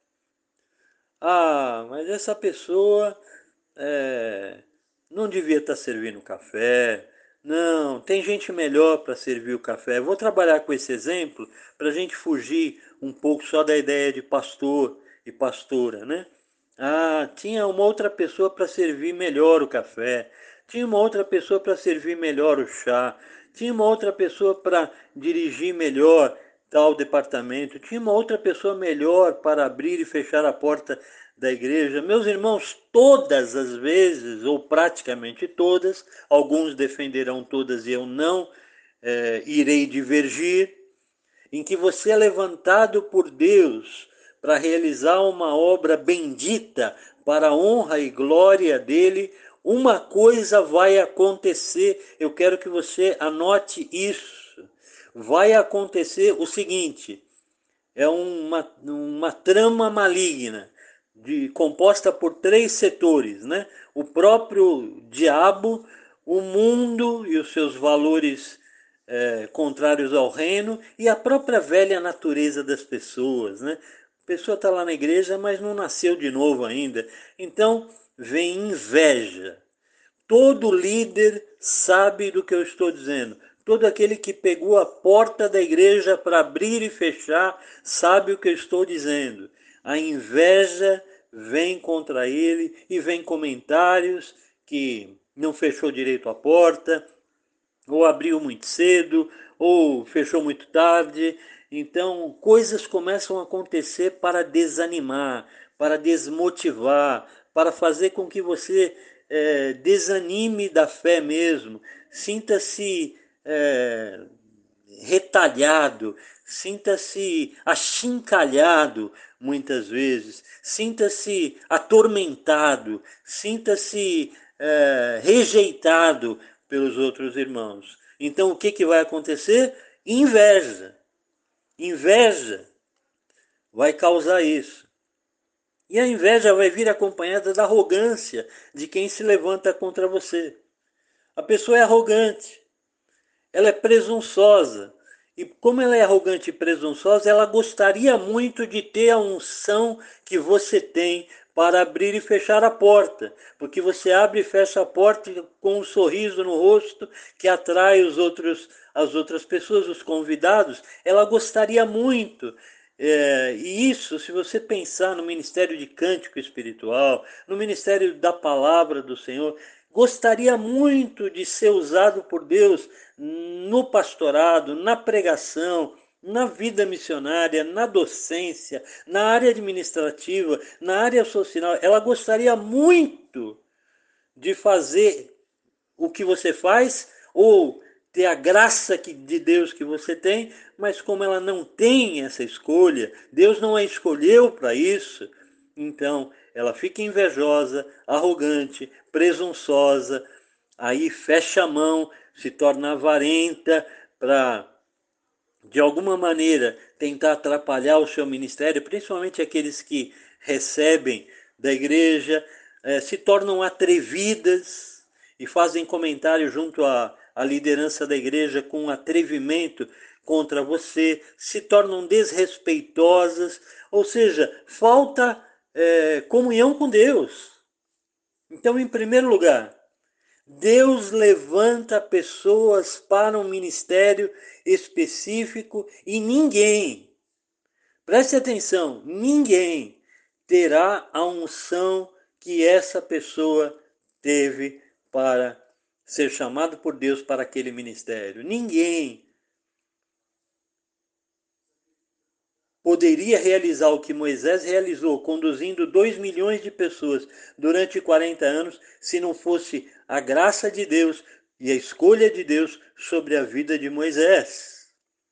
Speaker 1: Ah, mas essa pessoa é, não devia estar servindo café. Não, tem gente melhor para servir o café. Vou trabalhar com esse exemplo para a gente fugir um pouco só da ideia de pastor e pastora, né? Ah, tinha uma outra pessoa para servir melhor o café. Tinha uma outra pessoa para servir melhor o chá. Tinha uma outra pessoa para dirigir melhor tal departamento. Tinha uma outra pessoa melhor para abrir e fechar a porta da igreja. Meus irmãos, todas as vezes, ou praticamente todas, alguns defenderão todas e eu não eh, irei divergir, em que você é levantado por Deus para realizar uma obra bendita para a honra e glória dele, uma coisa vai acontecer, eu quero que você anote isso. Vai acontecer o seguinte, é uma, uma trama maligna, de, composta por três setores, né? O próprio diabo, o mundo e os seus valores é, contrários ao reino, e a própria velha natureza das pessoas, né? A pessoa está lá na igreja, mas não nasceu de novo ainda. Então, vem inveja. Todo líder sabe do que eu estou dizendo. Todo aquele que pegou a porta da igreja para abrir e fechar sabe o que eu estou dizendo. A inveja vem contra ele e vem comentários que não fechou direito a porta, ou abriu muito cedo, ou fechou muito tarde. Então, coisas começam a acontecer para desanimar, para desmotivar, para fazer com que você é, desanime da fé mesmo, sinta-se é, retalhado, sinta-se achincalhado muitas vezes, sinta-se atormentado, sinta-se é, rejeitado pelos outros irmãos. Então o que, que vai acontecer? Inveja. Inveja vai causar isso. E a inveja vai vir acompanhada da arrogância de quem se levanta contra você. A pessoa é arrogante, ela é presunçosa. E como ela é arrogante e presunçosa, ela gostaria muito de ter a unção que você tem para abrir e fechar a porta. Porque você abre e fecha a porta com um sorriso no rosto que atrai os outros, as outras pessoas, os convidados. Ela gostaria muito. É, e isso, se você pensar no ministério de cântico espiritual, no ministério da palavra do Senhor, gostaria muito de ser usado por Deus no pastorado, na pregação, na vida missionária, na docência, na área administrativa, na área social. Ela gostaria muito de fazer o que você faz ou ter a graça de Deus que você tem, mas como ela não tem essa escolha, Deus não a escolheu para isso, então ela fica invejosa, arrogante, presunçosa, aí fecha a mão, se torna avarenta para, de alguma maneira, tentar atrapalhar o seu ministério, principalmente aqueles que recebem da igreja, eh, se tornam atrevidas e fazem comentário junto à, à liderança da igreja com atrevimento contra você, se tornam desrespeitosas, ou seja, falta eh, comunhão com Deus. Então, em primeiro lugar, Deus levanta pessoas para um ministério específico e ninguém, preste atenção, ninguém terá a unção que essa pessoa teve para ser chamado por Deus para aquele ministério. Ninguém poderia realizar o que Moisés realizou, conduzindo dois milhões de pessoas durante quarenta anos, se não fosse a graça de Deus e a escolha de Deus sobre a vida de Moisés.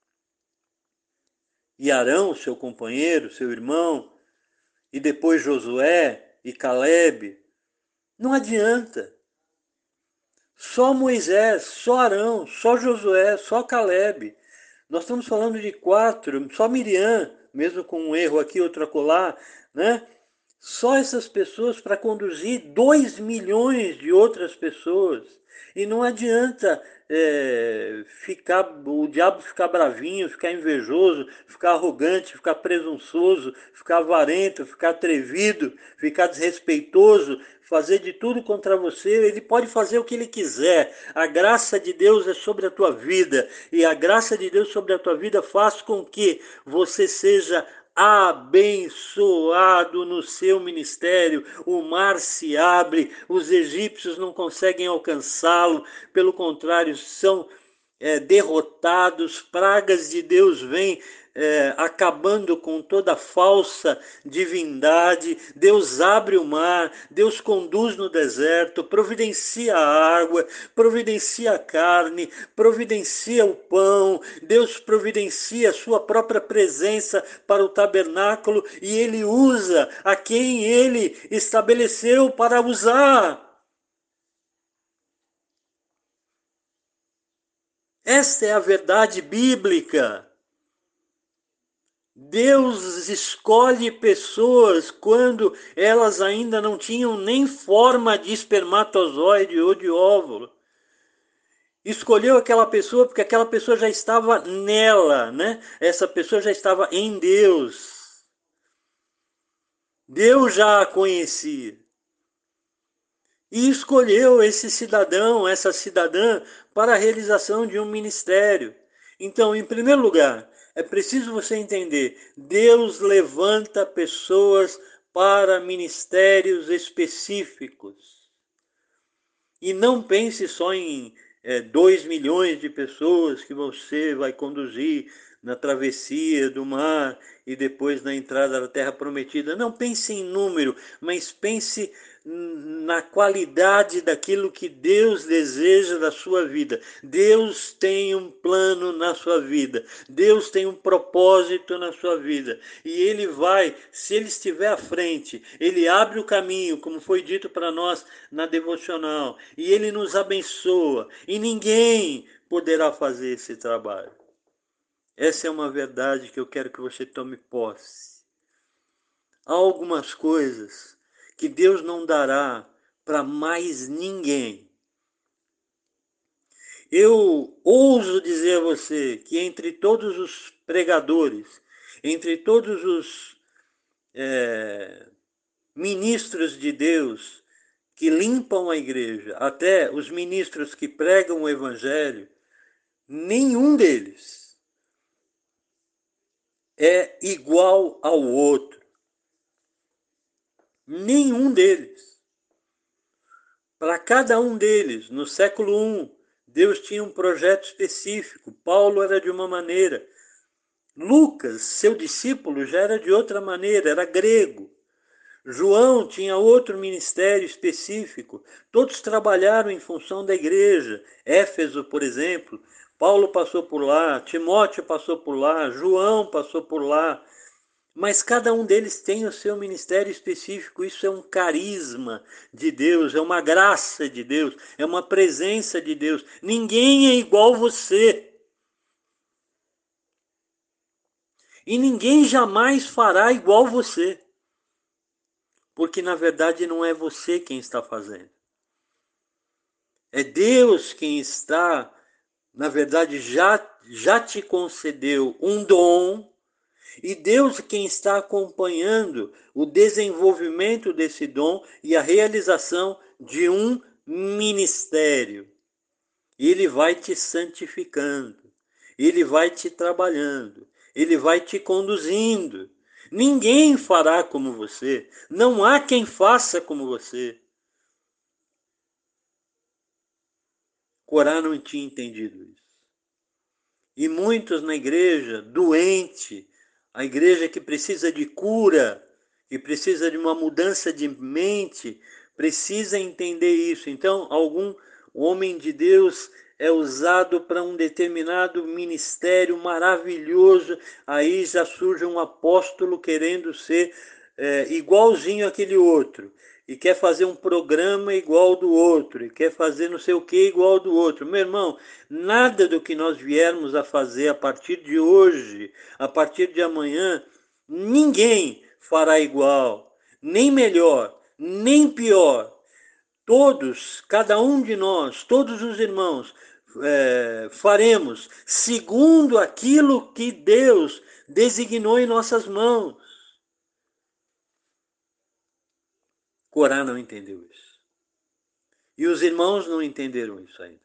Speaker 1: E Arão, seu companheiro, seu irmão, e depois Josué e Caleb. Não adianta. Só Moisés, só Arão, só Josué, só Caleb. Nós estamos falando de quatro, só Miriam, mesmo com um erro aqui, outro acolá, né? Só essas pessoas para conduzir dois milhões de outras pessoas. E não adianta é, ficar, o diabo ficar bravinho, ficar invejoso, ficar arrogante, ficar presunçoso, ficar avarento, ficar atrevido, ficar desrespeitoso, fazer de tudo contra você. Ele pode fazer o que ele quiser. A graça de Deus é sobre a tua vida. E a graça de Deus sobre a tua vida faz com que você seja abençoado no seu ministério. O mar se abre, os egípcios não conseguem alcançá-lo, pelo contrário, são é, derrotados, pragas de Deus vêm é, acabando com toda falsa divindade. Deus abre o mar, Deus conduz no deserto, providencia a água, providencia a carne, providencia o pão, Deus providencia a sua própria presença para o tabernáculo e ele usa a quem ele estabeleceu para usar. Esta é a verdade bíblica. Deus escolhe pessoas quando elas ainda não tinham nem forma de espermatozoide ou de óvulo. Escolheu aquela pessoa porque aquela pessoa já estava nela, né? Essa pessoa já estava em Deus. Deus já a conhecia. E escolheu esse cidadão, essa cidadã, para a realização de um ministério. Então, em primeiro lugar, é preciso você entender, Deus levanta pessoas para ministérios específicos. E não pense só em é, dois milhões de pessoas que você vai conduzir na travessia do mar e depois na entrada da terra prometida. Não pense em número, mas pense na qualidade daquilo que Deus deseja da sua vida. Deus tem um plano na sua vida. Deus tem um propósito na sua vida. E Ele vai, se Ele estiver à frente, Ele abre o caminho, como foi dito para nós na devocional. E Ele nos abençoa. E ninguém poderá fazer esse trabalho. Essa é uma verdade que eu quero que você tome posse. Há algumas coisas que Deus não dará para mais ninguém. Eu ouso dizer a você que entre todos os pregadores, entre todos os é, ministros de Deus que limpam a igreja, até os ministros que pregam o evangelho, nenhum deles é igual ao outro. Nenhum deles. Para cada um deles, no século um, Deus tinha um projeto específico. Paulo era de uma maneira. Lucas, seu discípulo, já era de outra maneira, era grego. João tinha outro ministério específico. Todos trabalharam em função da igreja. Éfeso, por exemplo, Paulo passou por lá, Timóteo passou por lá, João passou por lá. Mas cada um deles tem o seu ministério específico. Isso é um carisma de Deus, é uma graça de Deus, é uma presença de Deus. Ninguém é igual você. E ninguém jamais fará igual você. Porque na verdade não é você quem está fazendo. É Deus quem está, na verdade, já, já te concedeu um dom. E Deus quem está acompanhando o desenvolvimento desse dom e a realização de um ministério. Ele vai te santificando, Ele vai te trabalhando, Ele vai te conduzindo. Ninguém fará como você, não há quem faça como você. Corá não tinha entendido isso. E muitos na igreja, doente, a igreja que precisa de cura, que precisa de uma mudança de mente, precisa entender isso. Então, algum homem de Deus é usado para um determinado ministério maravilhoso, aí já surge um apóstolo querendo ser é, igualzinho àquele outro, e quer fazer um programa igual ao do outro, e quer fazer não sei o que igual ao do outro. Meu irmão, nada do que nós viermos a fazer a partir de hoje, a partir de amanhã, ninguém fará igual, nem melhor, nem pior. Todos, cada um de nós, todos os irmãos, é, faremos segundo aquilo que Deus designou em nossas mãos. Corá não entendeu isso. E os irmãos não entenderam isso ainda.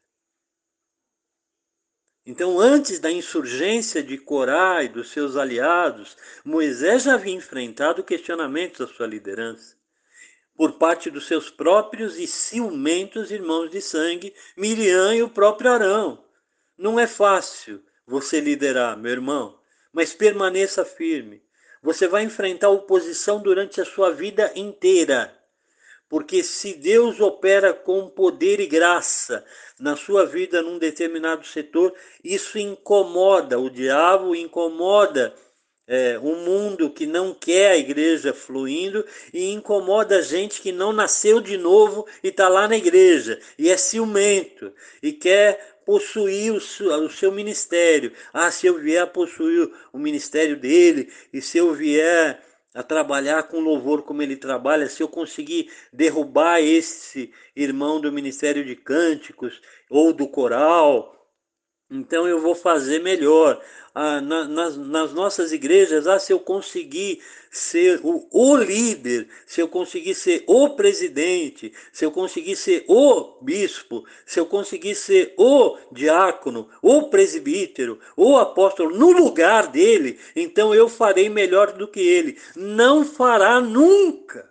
Speaker 1: Então, antes da insurgência de Corá e dos seus aliados, Moisés já havia enfrentado questionamentos da sua liderança por parte dos seus próprios e ciumentos irmãos de sangue, Miriam e o próprio Arão. Não é fácil você liderar, meu irmão, mas permaneça firme. Você vai enfrentar oposição durante a sua vida inteira. Porque se Deus opera com poder e graça na sua vida num determinado setor, isso incomoda o diabo, incomoda é, um mundo que não quer a igreja fluindo e incomoda gente que não nasceu de novo e está lá na igreja e é ciumento e quer possuir o seu, o seu ministério. Ah, se eu vier a possuir o ministério dele, e se eu vier a trabalhar com louvor como ele trabalha, se eu conseguir derrubar esse irmão do Ministério de Cânticos ou do coral, então eu vou fazer melhor. Ah, na, nas, nas nossas igrejas, ah, se eu conseguir ser o, o líder, se eu conseguir ser o presidente, se eu conseguir ser o bispo, se eu conseguir ser o diácono, o presbítero, o apóstolo no lugar dele, então eu farei melhor do que ele. Não fará nunca.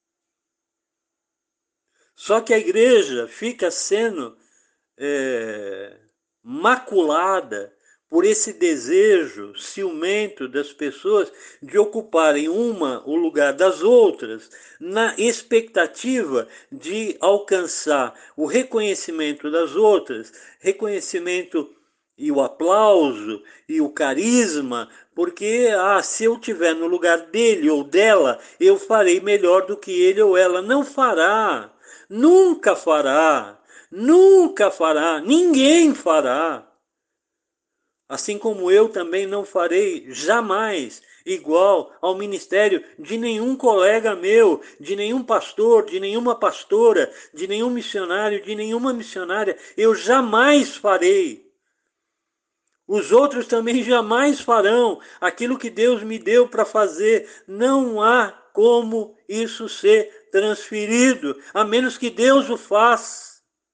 Speaker 1: Só que a igreja fica sendo é, maculada por esse desejo ciumento das pessoas de ocuparem uma o lugar das outras, na expectativa de alcançar o reconhecimento das outras, reconhecimento e o aplauso e o carisma, porque ah, se eu estiver no lugar dele ou dela, eu farei melhor do que ele ou ela. Não fará, nunca fará. Nunca fará, ninguém fará. Assim como eu também não farei jamais igual ao ministério de nenhum colega meu, de nenhum pastor, de nenhuma pastora, de nenhum missionário, de nenhuma missionária. Eu jamais farei. Os outros também jamais farão aquilo que Deus me deu para fazer. Não há como isso ser transferido, a menos que Deus o faça.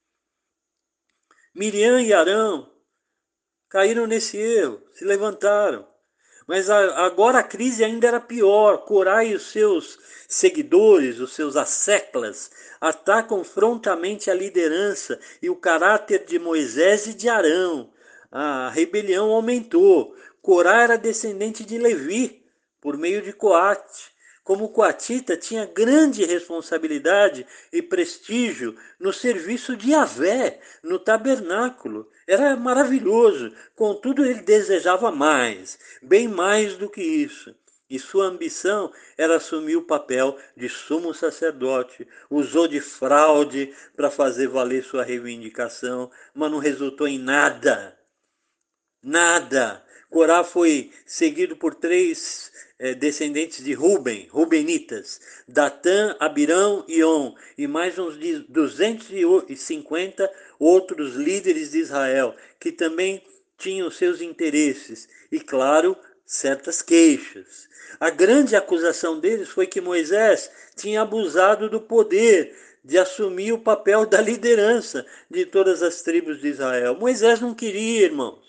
Speaker 1: Miriam e Arão caíram nesse erro, se levantaram. Mas a, agora a crise ainda era pior. Corá e os seus seguidores, os seus asseclas, atacam frontalmente a liderança e o caráter de Moisés e de Arão. A rebelião aumentou. Corá era descendente de Levi, por meio de Coate. Como coatita, tinha grande responsabilidade e prestígio no serviço de Yahvé, no tabernáculo. Era maravilhoso, contudo ele desejava mais, bem mais do que isso. E sua ambição era assumir o papel de sumo sacerdote. Usou de fraude para fazer valer sua reivindicação, mas não resultou em nada. Nada. Corá foi seguido por três eh, descendentes de Ruben, Rubenitas, Datã, Abirão e On, e mais uns duzentos e cinquenta outros líderes de Israel, que também tinham seus interesses e, claro, certas queixas. A grande acusação deles foi que Moisés tinha abusado do poder de assumir o papel da liderança de todas as tribos de Israel. Moisés não queria, irmãos.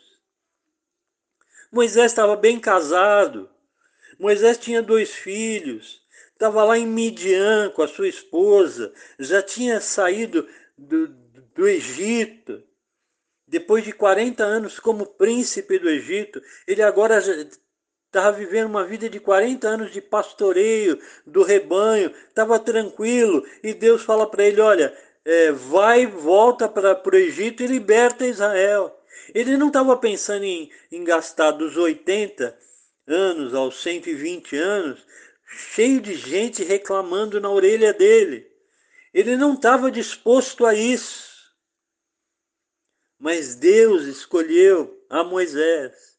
Speaker 1: Moisés estava bem casado. Moisés tinha dois filhos. Estava lá em Midian com a sua esposa. Já tinha saído do, do Egito. Depois de quarenta anos como príncipe do Egito, ele agora estava vivendo uma vida de quarenta anos de pastoreio do rebanho. Estava tranquilo. E Deus fala para ele, olha, é, vai, volta para o Egito e liberta Israel. Ele não estava pensando em, em gastar dos oitenta anos aos cento e vinte anos, cheio de gente reclamando na orelha dele. Ele não estava disposto a isso. Mas Deus escolheu a Moisés.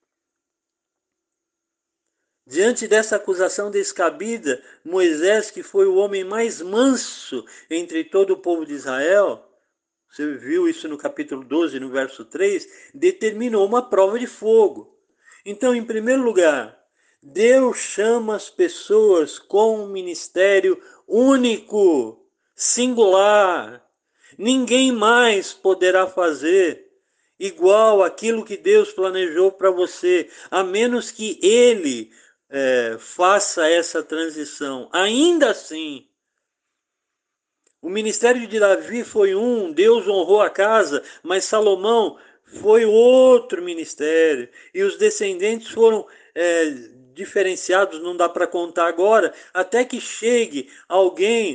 Speaker 1: Diante dessa acusação descabida, Moisés, que foi o homem mais manso entre todo o povo de Israel, você viu isso no capítulo doze, no verso três, determinou uma prova de fogo. Então, em primeiro lugar, Deus chama as pessoas com um ministério único, singular. Ninguém mais poderá fazer igual aquilo que Deus planejou para você, a menos que Ele é, faça essa transição. Ainda assim, o ministério de Davi foi um, Deus honrou a casa, mas Salomão foi outro ministério. E os descendentes foram é, diferenciados, não dá para contar agora, até que chegue alguém,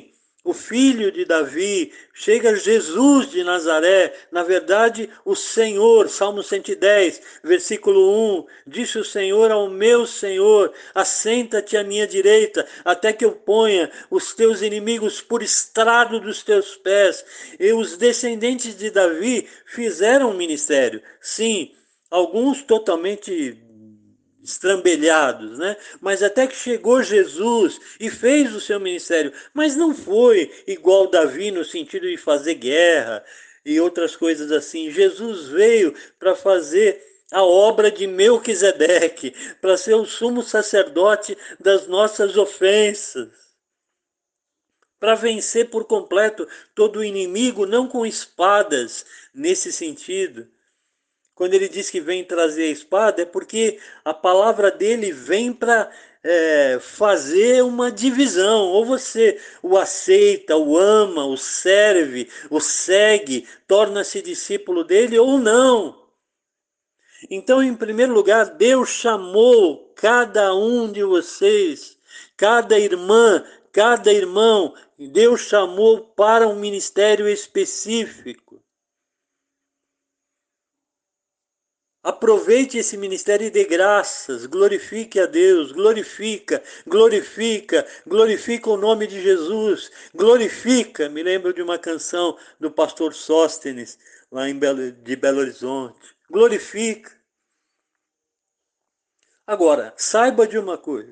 Speaker 1: o filho de Davi, chega Jesus de Nazaré, na verdade o Senhor, Salmo cento e dez, versículo um, disse o Senhor ao meu Senhor, assenta-te à minha direita, até que eu ponha os teus inimigos por estrado dos teus pés. E os descendentes de Davi fizeram um ministério, sim, alguns totalmente estrambelhados, né? Mas até que chegou Jesus e fez o seu ministério, mas não foi igual Davi no sentido de fazer guerra e outras coisas assim. Jesus veio para fazer a obra de Melquisedeque, para ser o sumo sacerdote das nossas ofensas, para vencer por completo todo o inimigo, não com espadas nesse sentido. Quando ele diz que vem trazer a espada, é porque a palavra dele vem para é, fazer uma divisão. Ou você o aceita, o ama, o serve, o segue, torna-se discípulo dele, ou não. Então, em primeiro lugar, Deus chamou cada um de vocês, cada irmã, cada irmão, Deus chamou para um ministério específico. Aproveite esse ministério e dê graças, glorifique a Deus, glorifica, glorifica, glorifica o nome de Jesus, glorifica. Me lembro de uma canção do pastor Sóstenes, lá em Belo, de Belo Horizonte. Glorifica. Agora, saiba de uma coisa.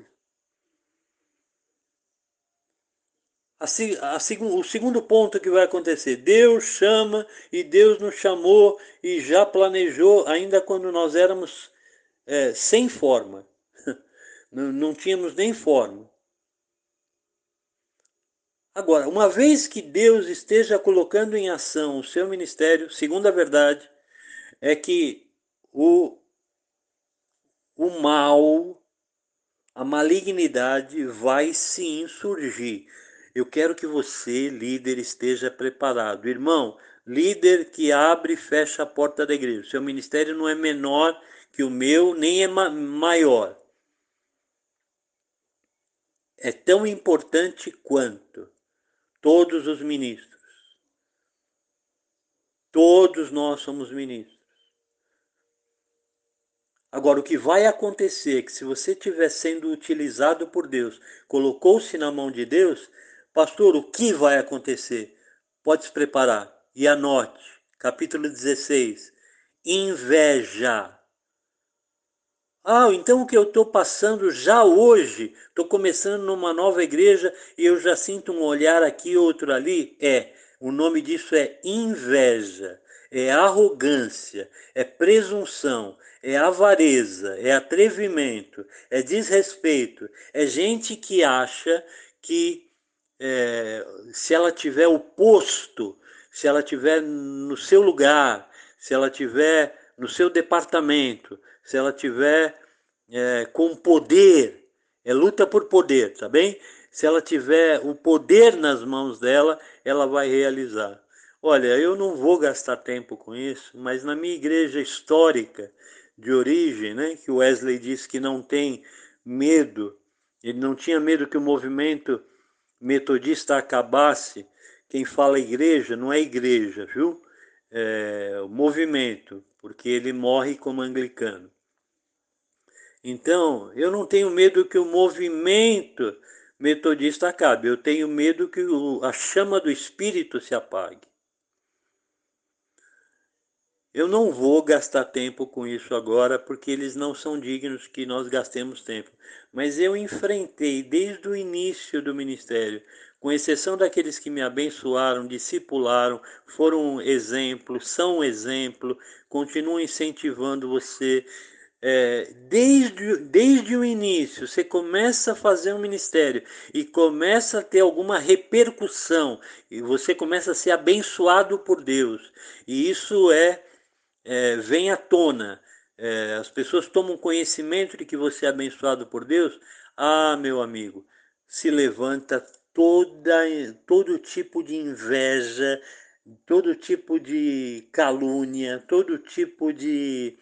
Speaker 1: A, a, o segundo ponto que vai acontecer, Deus chama e Deus nos chamou e já planejou, ainda quando nós éramos é, sem forma. Não, não tínhamos nem forma. Agora, uma vez que Deus esteja colocando em ação o seu ministério, segunda verdade, é que o, o mal, a malignidade vai se insurgir. Eu quero que você, líder, esteja preparado. Irmão, líder que abre e fecha a porta da igreja. O seu ministério não é menor que o meu, nem é ma- maior. É tão importante quanto todos os ministros. Todos nós somos ministros. Agora, o que vai acontecer é que se você estiver sendo utilizado por Deus, colocou-se na mão de Deus, pastor, o que vai acontecer? Pode se preparar e anote, capítulo dezesseis, inveja. Ah, então o que eu estou passando já hoje, estou começando numa nova igreja e eu já sinto um olhar aqui, outro ali? É, o nome disso é inveja, é arrogância, é presunção, é avareza, é atrevimento, é desrespeito. É gente que acha que é, se ela tiver o posto, se ela tiver no seu lugar, se ela tiver no seu departamento, se ela tiver é, com poder, é luta por poder, tá bem? Se ela tiver o poder nas mãos dela, ela vai realizar. Olha, eu não vou gastar tempo com isso, mas na minha igreja histórica de origem, né, que Wesley disse que não tem medo, ele não tinha medo que o movimento metodista acabasse. Quem fala igreja não é igreja, viu? É o movimento, porque ele morre como anglicano. Então, eu não tenho medo que o movimento metodista acabe, eu tenho medo que o, a chama do Espírito se apague. Eu não vou gastar tempo com isso agora, porque eles não são dignos que nós gastemos tempo. Mas eu enfrentei desde o início do ministério, com exceção daqueles que me abençoaram, discipularam, foram exemplo, são exemplo, continuam incentivando você. É, desde, desde o início, você começa a fazer um ministério e começa a ter alguma repercussão, e você começa a ser abençoado por Deus. E isso é é, vem à tona, é, as pessoas tomam conhecimento de que você é abençoado por Deus, ah, meu amigo, se levanta toda, todo tipo de inveja, todo tipo de calúnia, todo tipo de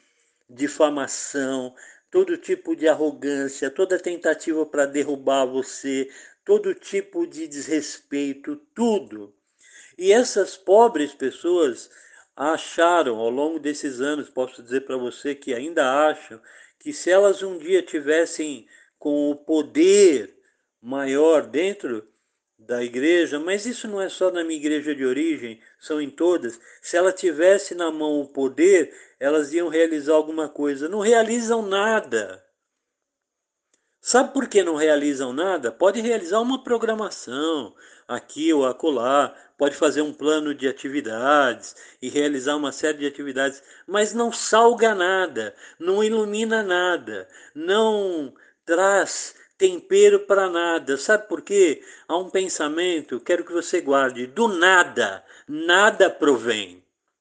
Speaker 1: difamação, todo tipo de arrogância, toda tentativa para derrubar você, todo tipo de desrespeito, tudo. E essas pobres pessoas acharam, ao longo desses anos, posso dizer para você que ainda acham, que se elas um dia tivessem com o poder maior dentro da igreja, mas isso não é só na minha igreja de origem, são em todas, se ela tivesse na mão o poder, elas iam realizar alguma coisa. Não realizam nada. Sabe por que não realizam nada? Pode realizar uma programação aqui ou acolá, pode fazer um plano de atividades e realizar uma série de atividades, mas não salga nada, não ilumina nada, não traz tempero para nada. Sabe por quê? Há um pensamento, quero que você guarde, do nada, nada provém.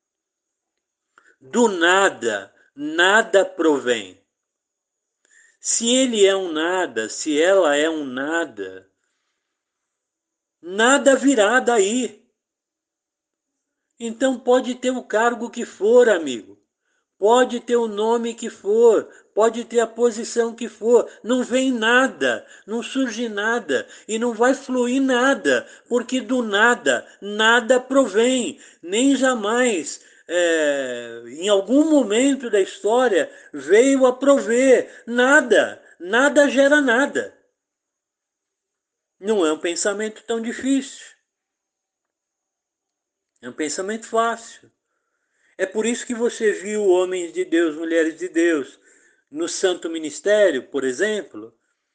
Speaker 1: Do nada, nada provém. Se ele é um nada, se ela é um nada, nada virá daí. Então pode ter o cargo que for, amigo. Pode ter o nome que for, pode ter a posição que for, não vem nada, não surge nada e não vai fluir nada, porque do nada, nada provém, nem jamais, é, em algum momento da história, veio a prover, nada, nada gera nada. Não é um pensamento tão difícil, é um pensamento fácil. É por isso que você viu homens de Deus, mulheres de Deus, no santo ministério, por exemplo,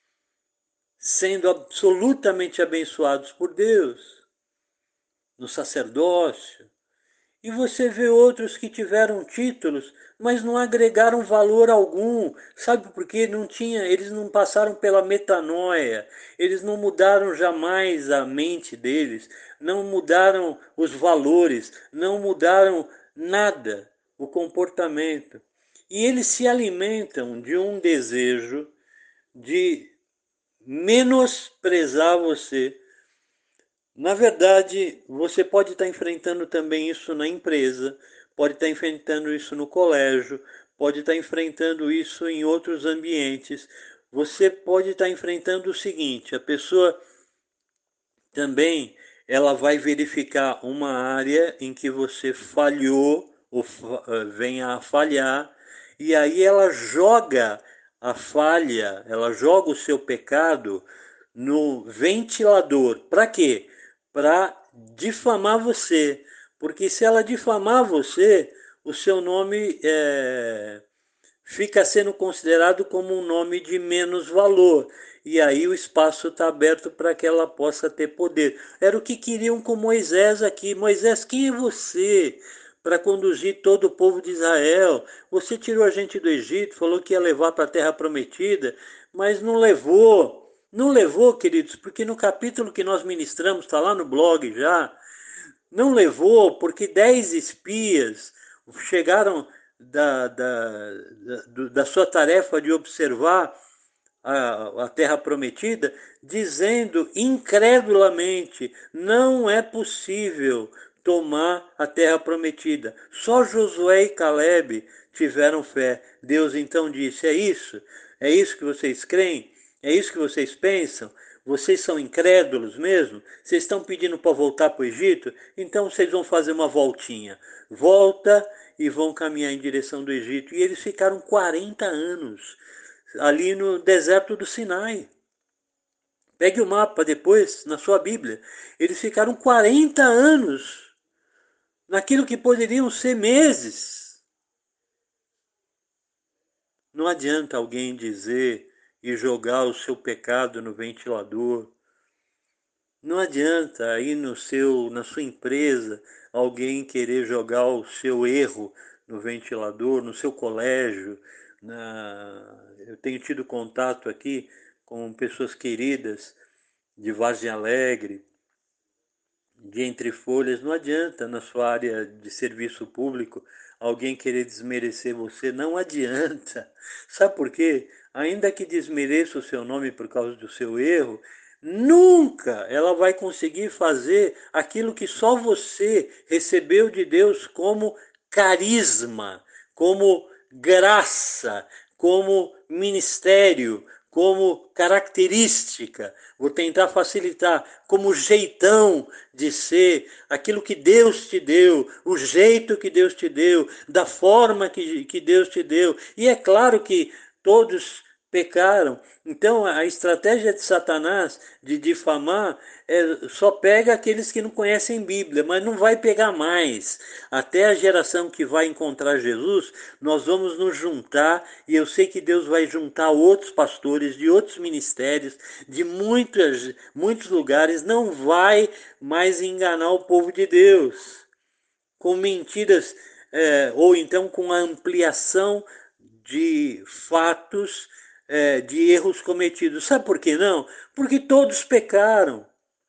Speaker 1: sendo absolutamente abençoados por Deus, no sacerdócio. E você vê outros que tiveram títulos, mas não agregaram valor algum. Sabe por quê? Não tinha, eles não passaram pela metanoia, eles não mudaram jamais a mente deles, não mudaram os valores, não mudaram nada, o comportamento. E eles se alimentam de um desejo de menosprezar você. Na verdade, você pode estar enfrentando também isso na empresa, pode estar enfrentando isso no colégio, pode estar enfrentando isso em outros ambientes. Você pode estar enfrentando o seguinte: a pessoa também ela vai verificar uma área em que você falhou ou venha a falhar, e aí ela joga a falha, ela joga o seu pecado no ventilador. Para quê? Para difamar você. Porque se ela difamar você, o seu nome é, fica sendo considerado como um nome de menos valor. E aí o espaço está aberto para que ela possa ter poder. Era o que queriam com Moisés aqui. Moisés, quem é você para conduzir todo o povo de Israel? Você tirou a gente do Egito, falou que ia levar para a terra prometida, mas não levou. Não levou, queridos, porque no capítulo que nós ministramos, está lá no blog já, não levou porque dez espias chegaram da, da, da, da sua tarefa de observar a, a terra prometida, dizendo incredulamente, não é possível tomar a terra prometida. Só Josué e Caleb tiveram fé. Deus então disse, é isso? É isso que vocês creem? É isso que vocês pensam? Vocês são incrédulos mesmo? Vocês estão pedindo para voltar para o Egito? Então vocês vão fazer uma voltinha. Volta e vão caminhar em direção do Egito. E eles ficaram quarenta anos ali no deserto do Sinai. Pegue o mapa depois, na sua Bíblia. Eles ficaram quarenta anos naquilo que poderiam ser meses. Não adianta alguém dizer e jogar o seu pecado no ventilador. Não adianta aí no seu, na sua empresa alguém querer jogar o seu erro no ventilador, no seu colégio. Na... Eu tenho tido contato aqui com pessoas queridas de Vargem Alegre, de Entre Folhas. Não adianta na sua área de serviço público alguém querer desmerecer você. Não adianta. Sabe por quê? Ainda que desmereça o seu nome por causa do seu erro, nunca ela vai conseguir fazer aquilo que só você recebeu de Deus como carisma, como graça, como ministério, como característica, vou tentar facilitar, como jeitão de ser, aquilo que Deus te deu, o jeito que Deus te deu, da forma que, que Deus te deu. E é claro que todos pecaram. Então a estratégia de Satanás de difamar é, só pega aqueles que não conhecem Bíblia, mas não vai pegar mais. Até a geração que vai encontrar Jesus, nós vamos nos juntar, e eu sei que Deus vai juntar outros pastores de outros ministérios, de muitas, muitos lugares, não vai mais enganar o povo de Deus com mentiras, é, ou então com a ampliação de fatos, é, de erros cometidos. Sabe por que não? Porque todos pecaram.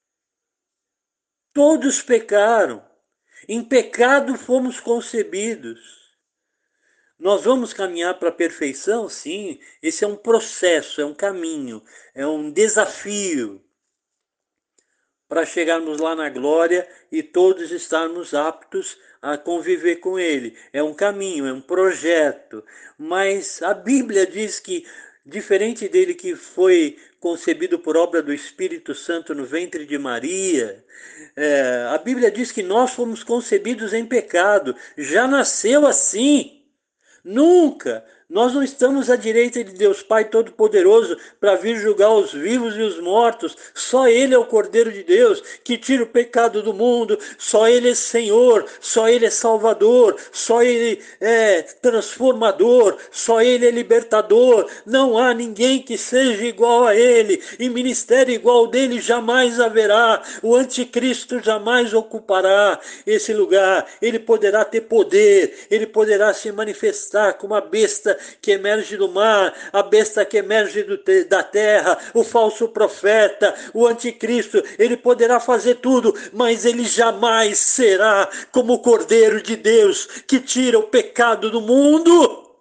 Speaker 1: Todos pecaram. Em pecado fomos concebidos. Nós vamos caminhar para a perfeição? Sim. Esse é um processo, é um caminho, é um desafio para chegarmos lá na glória e todos estarmos aptos a conviver com Ele. É um caminho, é um projeto. Mas a Bíblia diz que, diferente dele que foi concebido por obra do Espírito Santo no ventre de Maria, é, a Bíblia diz que nós fomos concebidos em pecado. Já nasceu assim. Nunca! Nós não estamos à direita de Deus Pai Todo-Poderoso para vir julgar os vivos e os mortos. Só Ele é o Cordeiro de Deus que tira o pecado do mundo. Só Ele é Senhor. Só Ele é Salvador. Só Ele é transformador. Só Ele é libertador. Não há ninguém que seja igual a Ele. E ministério igual dele jamais haverá. O anticristo jamais ocupará esse lugar. Ele poderá ter poder. Ele poderá se manifestar como a besta que emerge do mar, a besta que emerge do te- da terra, o falso profeta, o anticristo. Ele poderá fazer tudo, mas ele jamais será como o Cordeiro de Deus que tira o pecado do mundo.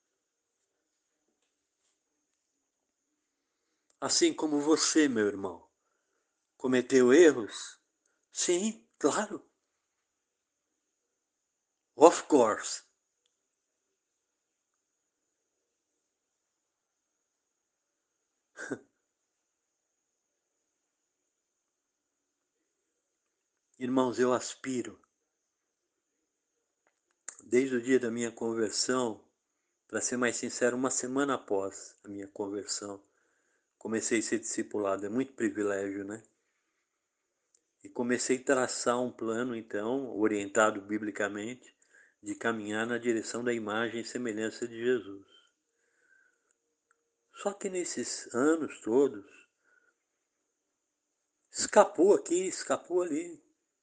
Speaker 1: Assim como você, meu irmão, cometeu erros? Sim, claro. Of course. Irmãos, eu aspiro, desde o dia da minha conversão, para ser mais sincero, uma semana após a minha conversão, comecei a ser discipulado. É muito privilégio, né? E comecei a traçar um plano, então, orientado biblicamente, de caminhar na direção da imagem e semelhança de Jesus. Só que nesses anos todos, escapou aqui, escapou ali.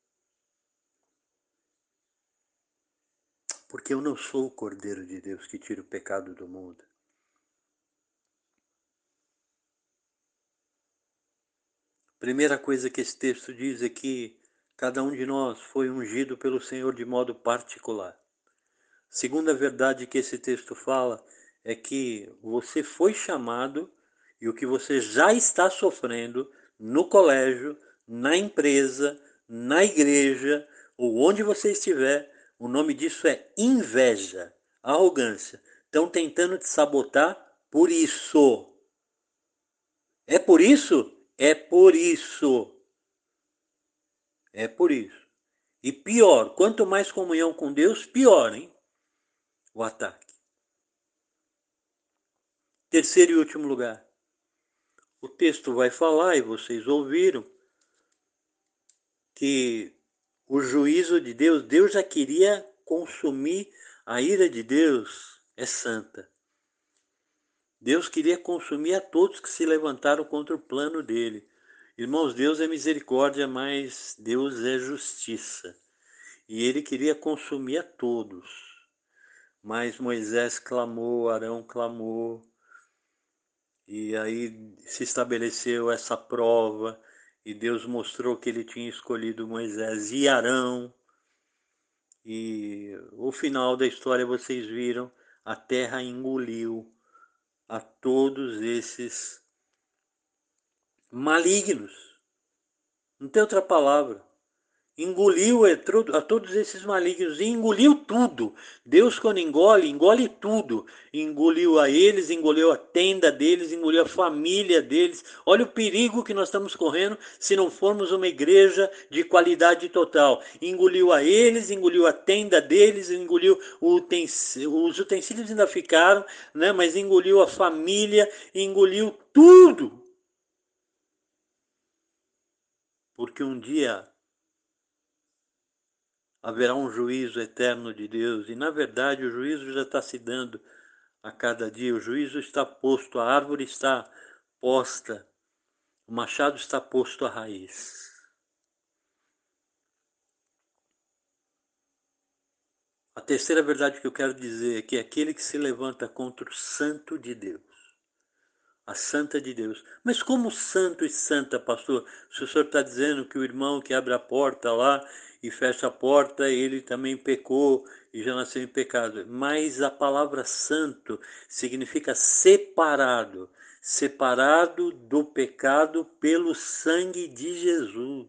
Speaker 1: Porque eu não sou o Cordeiro de Deus que tira o pecado do mundo. Primeira coisa que esse texto diz é que cada um de nós foi ungido pelo Senhor de modo particular. Segunda verdade que esse texto fala é que você foi chamado e o que você já está sofrendo no colégio, na empresa, na igreja ou onde você estiver, o nome disso é inveja, arrogância. Estão tentando te sabotar por isso. É por isso? É por isso. É por isso. E pior, quanto mais comunhão com Deus, pior, hein? O ataque. Terceiro e último lugar. O texto vai falar, e vocês ouviram, que o juízo de Deus, Deus já queria consumir, a ira de Deus é santa. Deus queria consumir a todos que se levantaram contra o plano dele. Irmãos, Deus é misericórdia, mas Deus é justiça. E ele queria consumir a todos. Mas Moisés clamou, Arão clamou, e aí se estabeleceu essa prova, e Deus mostrou que ele tinha escolhido Moisés e Arão. E o final da história vocês viram, a terra engoliu a todos esses malignos. Não tem outra palavra. engoliu a todos esses malignos, e engoliu tudo. Deus, quando engole, engole tudo. Engoliu a eles, engoliu a tenda deles, engoliu a família deles. Olha o perigo que nós estamos correndo se não formos uma igreja de qualidade total. Engoliu a eles, engoliu a tenda deles, engoliu o utensílio, os utensílios ainda ficaram, né? Mas engoliu a família, engoliu tudo. Porque um dia haverá um juízo eterno de Deus, e na verdade o juízo já está se dando a cada dia, o juízo está posto, a árvore está posta, o machado está posto à raiz. A terceira verdade que eu quero dizer é que aquele que se levanta contra o santo de Deus, a santa de Deus. Mas como santo e santa, pastor? Se o senhor está dizendo que o irmão que abre a porta lá e fecha a porta, ele também pecou e já nasceu em pecado. Mas a palavra santo significa separado. Separado do pecado pelo sangue de Jesus.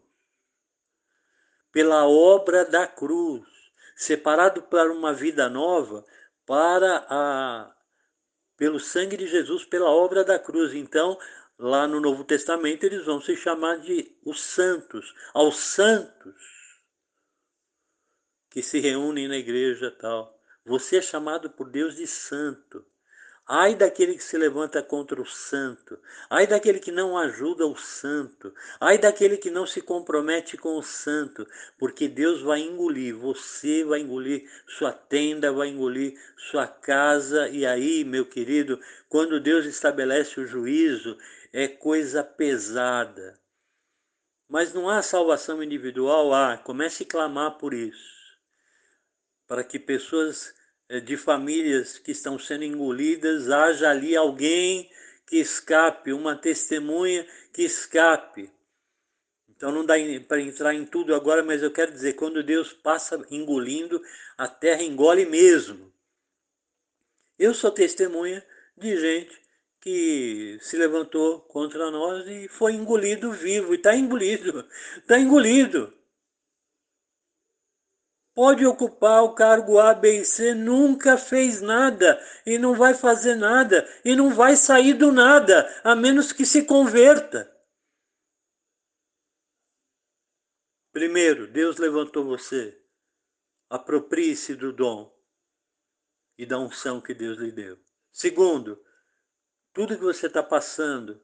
Speaker 1: Pela obra da cruz. Separado para uma vida nova, para a pelo sangue de Jesus, pela obra da cruz. Então, lá no Novo Testamento, eles vão se chamar de os santos, aos santos que se reúnem na igreja tal. Você é chamado por Deus de santo. Ai daquele que se levanta contra o santo. Ai daquele que não ajuda o santo. Ai daquele que não se compromete com o santo. Porque Deus vai engolir. Você vai engolir sua tenda, vai engolir sua casa. E aí, meu querido, quando Deus estabelece o juízo, é coisa pesada. Mas não há salvação individual? Ah, comece a clamar por isso. Para que pessoas de famílias que estão sendo engolidas, haja ali alguém que escape, uma testemunha que escape. Então não dá para entrar em tudo agora, mas eu quero dizer, quando Deus passa engolindo, a terra engole mesmo. Eu sou testemunha de gente que se levantou contra nós e foi engolido vivo, e está engolido, está engolido. Pode ocupar o cargo A, B e C, nunca fez nada e não vai fazer nada e não vai sair do nada, a menos que se converta. Primeiro, Deus levantou você. Aproprie-se do dom e da unção que Deus lhe deu. Segundo, tudo que você está passando,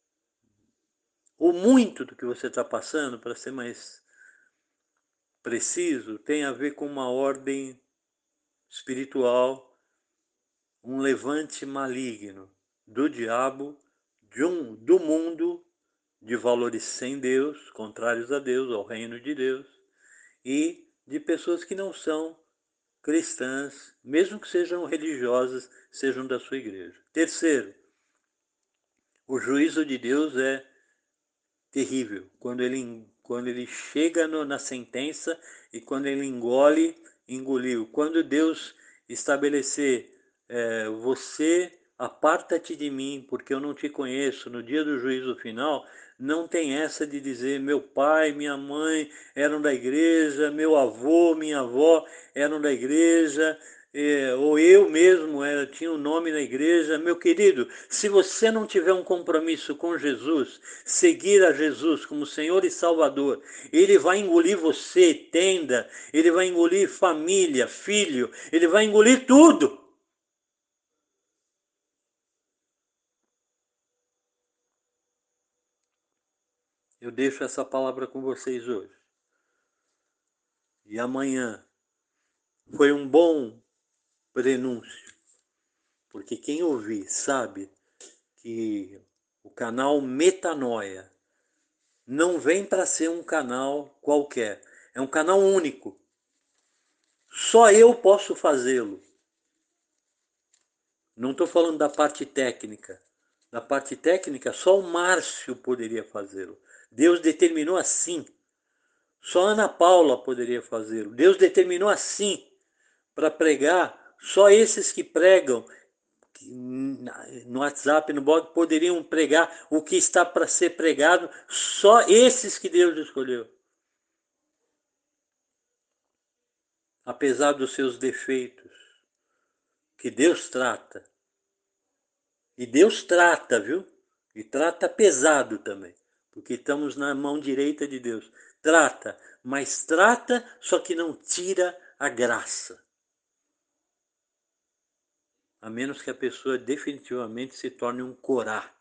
Speaker 1: ou muito do que você está passando, para ser mais preciso, tem a ver com uma ordem espiritual, um levante maligno do diabo, de um, do mundo, de valores sem Deus, contrários a Deus, ao reino de Deus, e de pessoas que não são cristãs, mesmo que sejam religiosas, sejam da sua igreja. Terceiro, o juízo de Deus é terrível, quando ele, quando ele chega no, na sentença e quando ele engole, engoliu. Quando Deus estabelecer, é, você aparta-te de mim, porque eu não te conheço, no dia do juízo final, não tem essa de dizer meu pai, minha mãe eram da igreja, meu avô, minha avó eram da igreja, é, ou eu mesmo era, tinha um nome na igreja. Meu querido, se você não tiver um compromisso com Jesus, seguir a Jesus como Senhor e Salvador, ele vai engolir você, tenda, ele vai engolir família, filho, ele vai engolir tudo. Eu deixo essa palavra com vocês hoje. E amanhã foi um bom prenúncio, porque quem ouvir sabe que o canal Metanoia não vem para ser um canal qualquer, é um canal único. Só eu posso fazê-lo. Não estou falando da parte técnica. Da parte técnica, só o Márcio poderia fazê-lo. Deus determinou assim. Só Ana Paula poderia fazê-lo. Deus determinou assim para pregar. Só esses que pregam no WhatsApp, no blog, poderiam pregar o que está para ser pregado. Só esses que Deus escolheu. apesar dos seus defeitos, que Deus trata. E Deus trata, viu? E trata pesado também, porque estamos na mão direita de Deus. Trata, mas trata, só que não tira a graça. A menos que a pessoa definitivamente se torne um corá.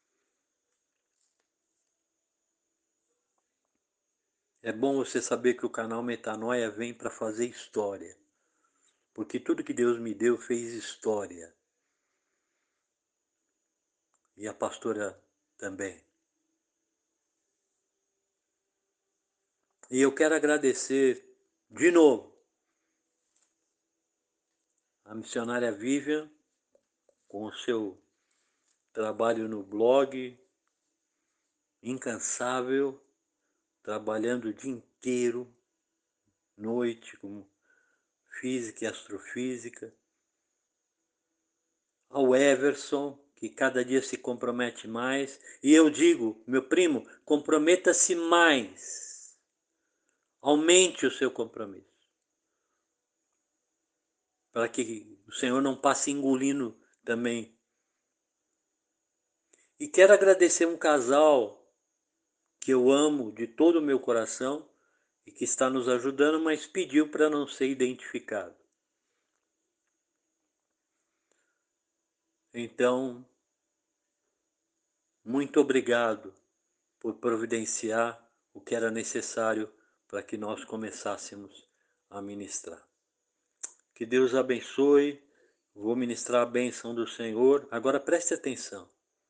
Speaker 1: É bom você saber que o canal Metanoia vem para fazer história. Porque tudo que Deus me deu fez história. E a pastora também. E eu quero agradecer de novo a missionária Vivian com o seu trabalho no blog, incansável, trabalhando o dia inteiro, noite, com física e astrofísica. Ao Everson, que cada dia se compromete mais. E eu digo, meu primo, comprometa-se mais. Aumente o seu compromisso. Para que o Senhor não passe engolindo também. E quero agradecer um casal que eu amo de todo o meu coração e que está nos ajudando, mas pediu para não ser identificado. Então, muito obrigado por providenciar o que era necessário para que nós começássemos a ministrar. Que Deus abençoe. Vou ministrar a bênção do Senhor. Agora preste atenção.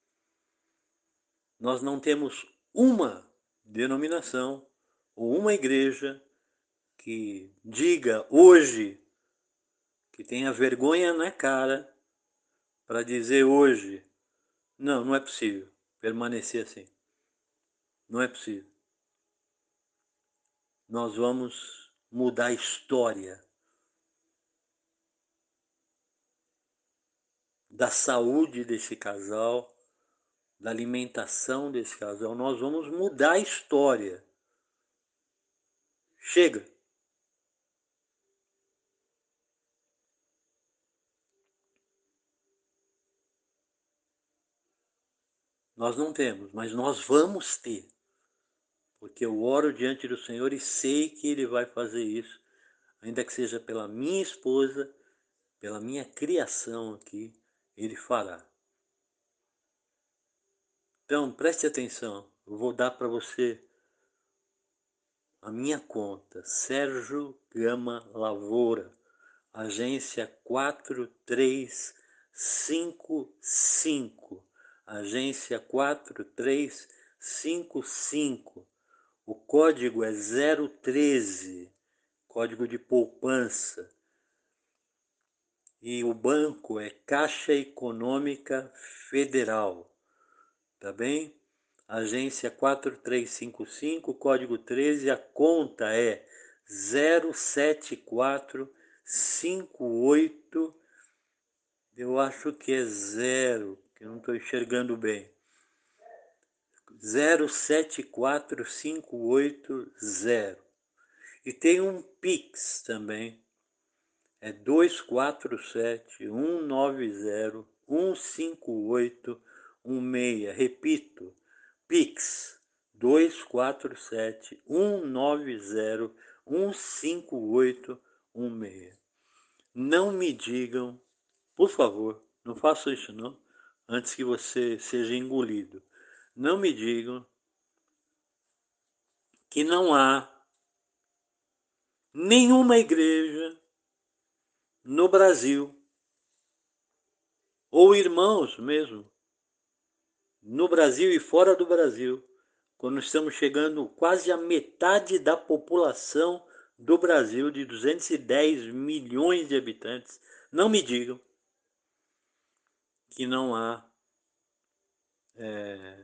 Speaker 1: Nós não temos uma denominação ou uma igreja que diga hoje, que tenha vergonha na cara para dizer hoje, não, não é possível permanecer assim. Não é possível. Nós vamos mudar a história da saúde desse casal, da alimentação desse casal. Nós vamos mudar a história. Chega. Nós não temos, mas nós vamos ter. Porque eu oro diante do Senhor e sei que Ele vai fazer isso, ainda que seja pela minha esposa, pela minha criação aqui, Ele fará. Então, preste atenção, eu vou dar para você a minha conta, Sérgio Gama Lavoura, agência quatro três cinco cinco, agência quatro três cinco cinco, o código é zero treze, código de poupança, e o banco é Caixa Econômica Federal, tá bem? Agência quatro três cinco cinco, código treze, a conta é zero sete quatro cinco oito, eu acho que é zero, que eu não estou enxergando bem. zero sete quatro cinco oito zero. E tem um Pix também, é dois quatro sete um nove zero um cinco oito um seis. Repito, Pix dois quatro sete um nove zero um cinco oito um seis. Não me digam, por favor, não façam isso não, antes que você seja engolido. Não me digam que não há nenhuma igreja no Brasil, ou irmãos mesmo, no Brasil e fora do Brasil, quando estamos chegando quase à metade da população do Brasil, de duzentos e dez milhões de habitantes, não me digam que não há é,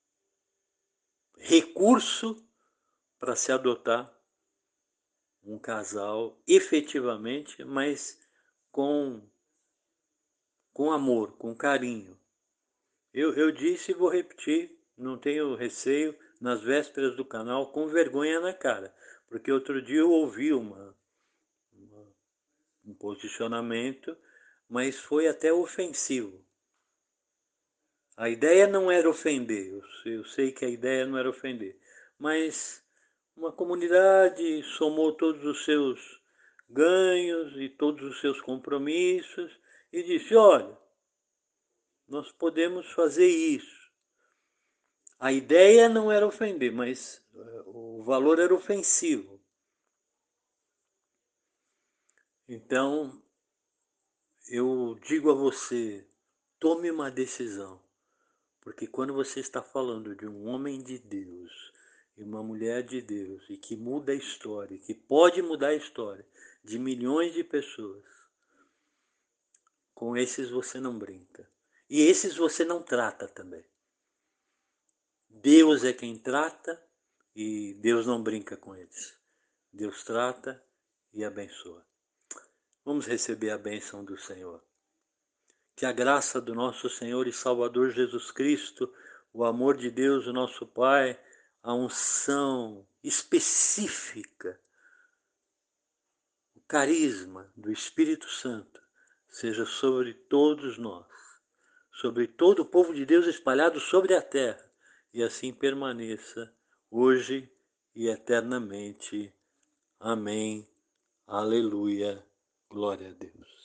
Speaker 1: recurso para se adotar um casal efetivamente, mas com, com amor, com carinho. Eu, eu disse e vou repetir, não tenho receio, nas vésperas do canal, com vergonha na cara. Porque outro dia eu ouvi uma, uma um posicionamento, mas foi até ofensivo. A ideia não era ofender, eu, eu sei que a ideia não era ofender, mas uma comunidade somou todos os seus ganhos e todos os seus compromissos e disse, olha, nós podemos fazer isso. A ideia não era ofender, mas o valor era ofensivo. Então, eu digo a você, tome uma decisão. Porque quando você está falando de um homem de Deus e uma mulher de Deus e que muda a história, que pode mudar a história de milhões de pessoas, com esses você não brinca. E esses você não trata também. Deus é quem trata e Deus não brinca com eles. Deus trata e abençoa. Vamos receber a bênção do Senhor. Que a graça do nosso Senhor e Salvador Jesus Cristo, o amor de Deus, o nosso Pai, a unção específica, o carisma do Espírito Santo, seja sobre todos nós, sobre todo o povo de Deus espalhado sobre a terra, e assim permaneça hoje e eternamente. Amém. Aleluia. Glória a Deus.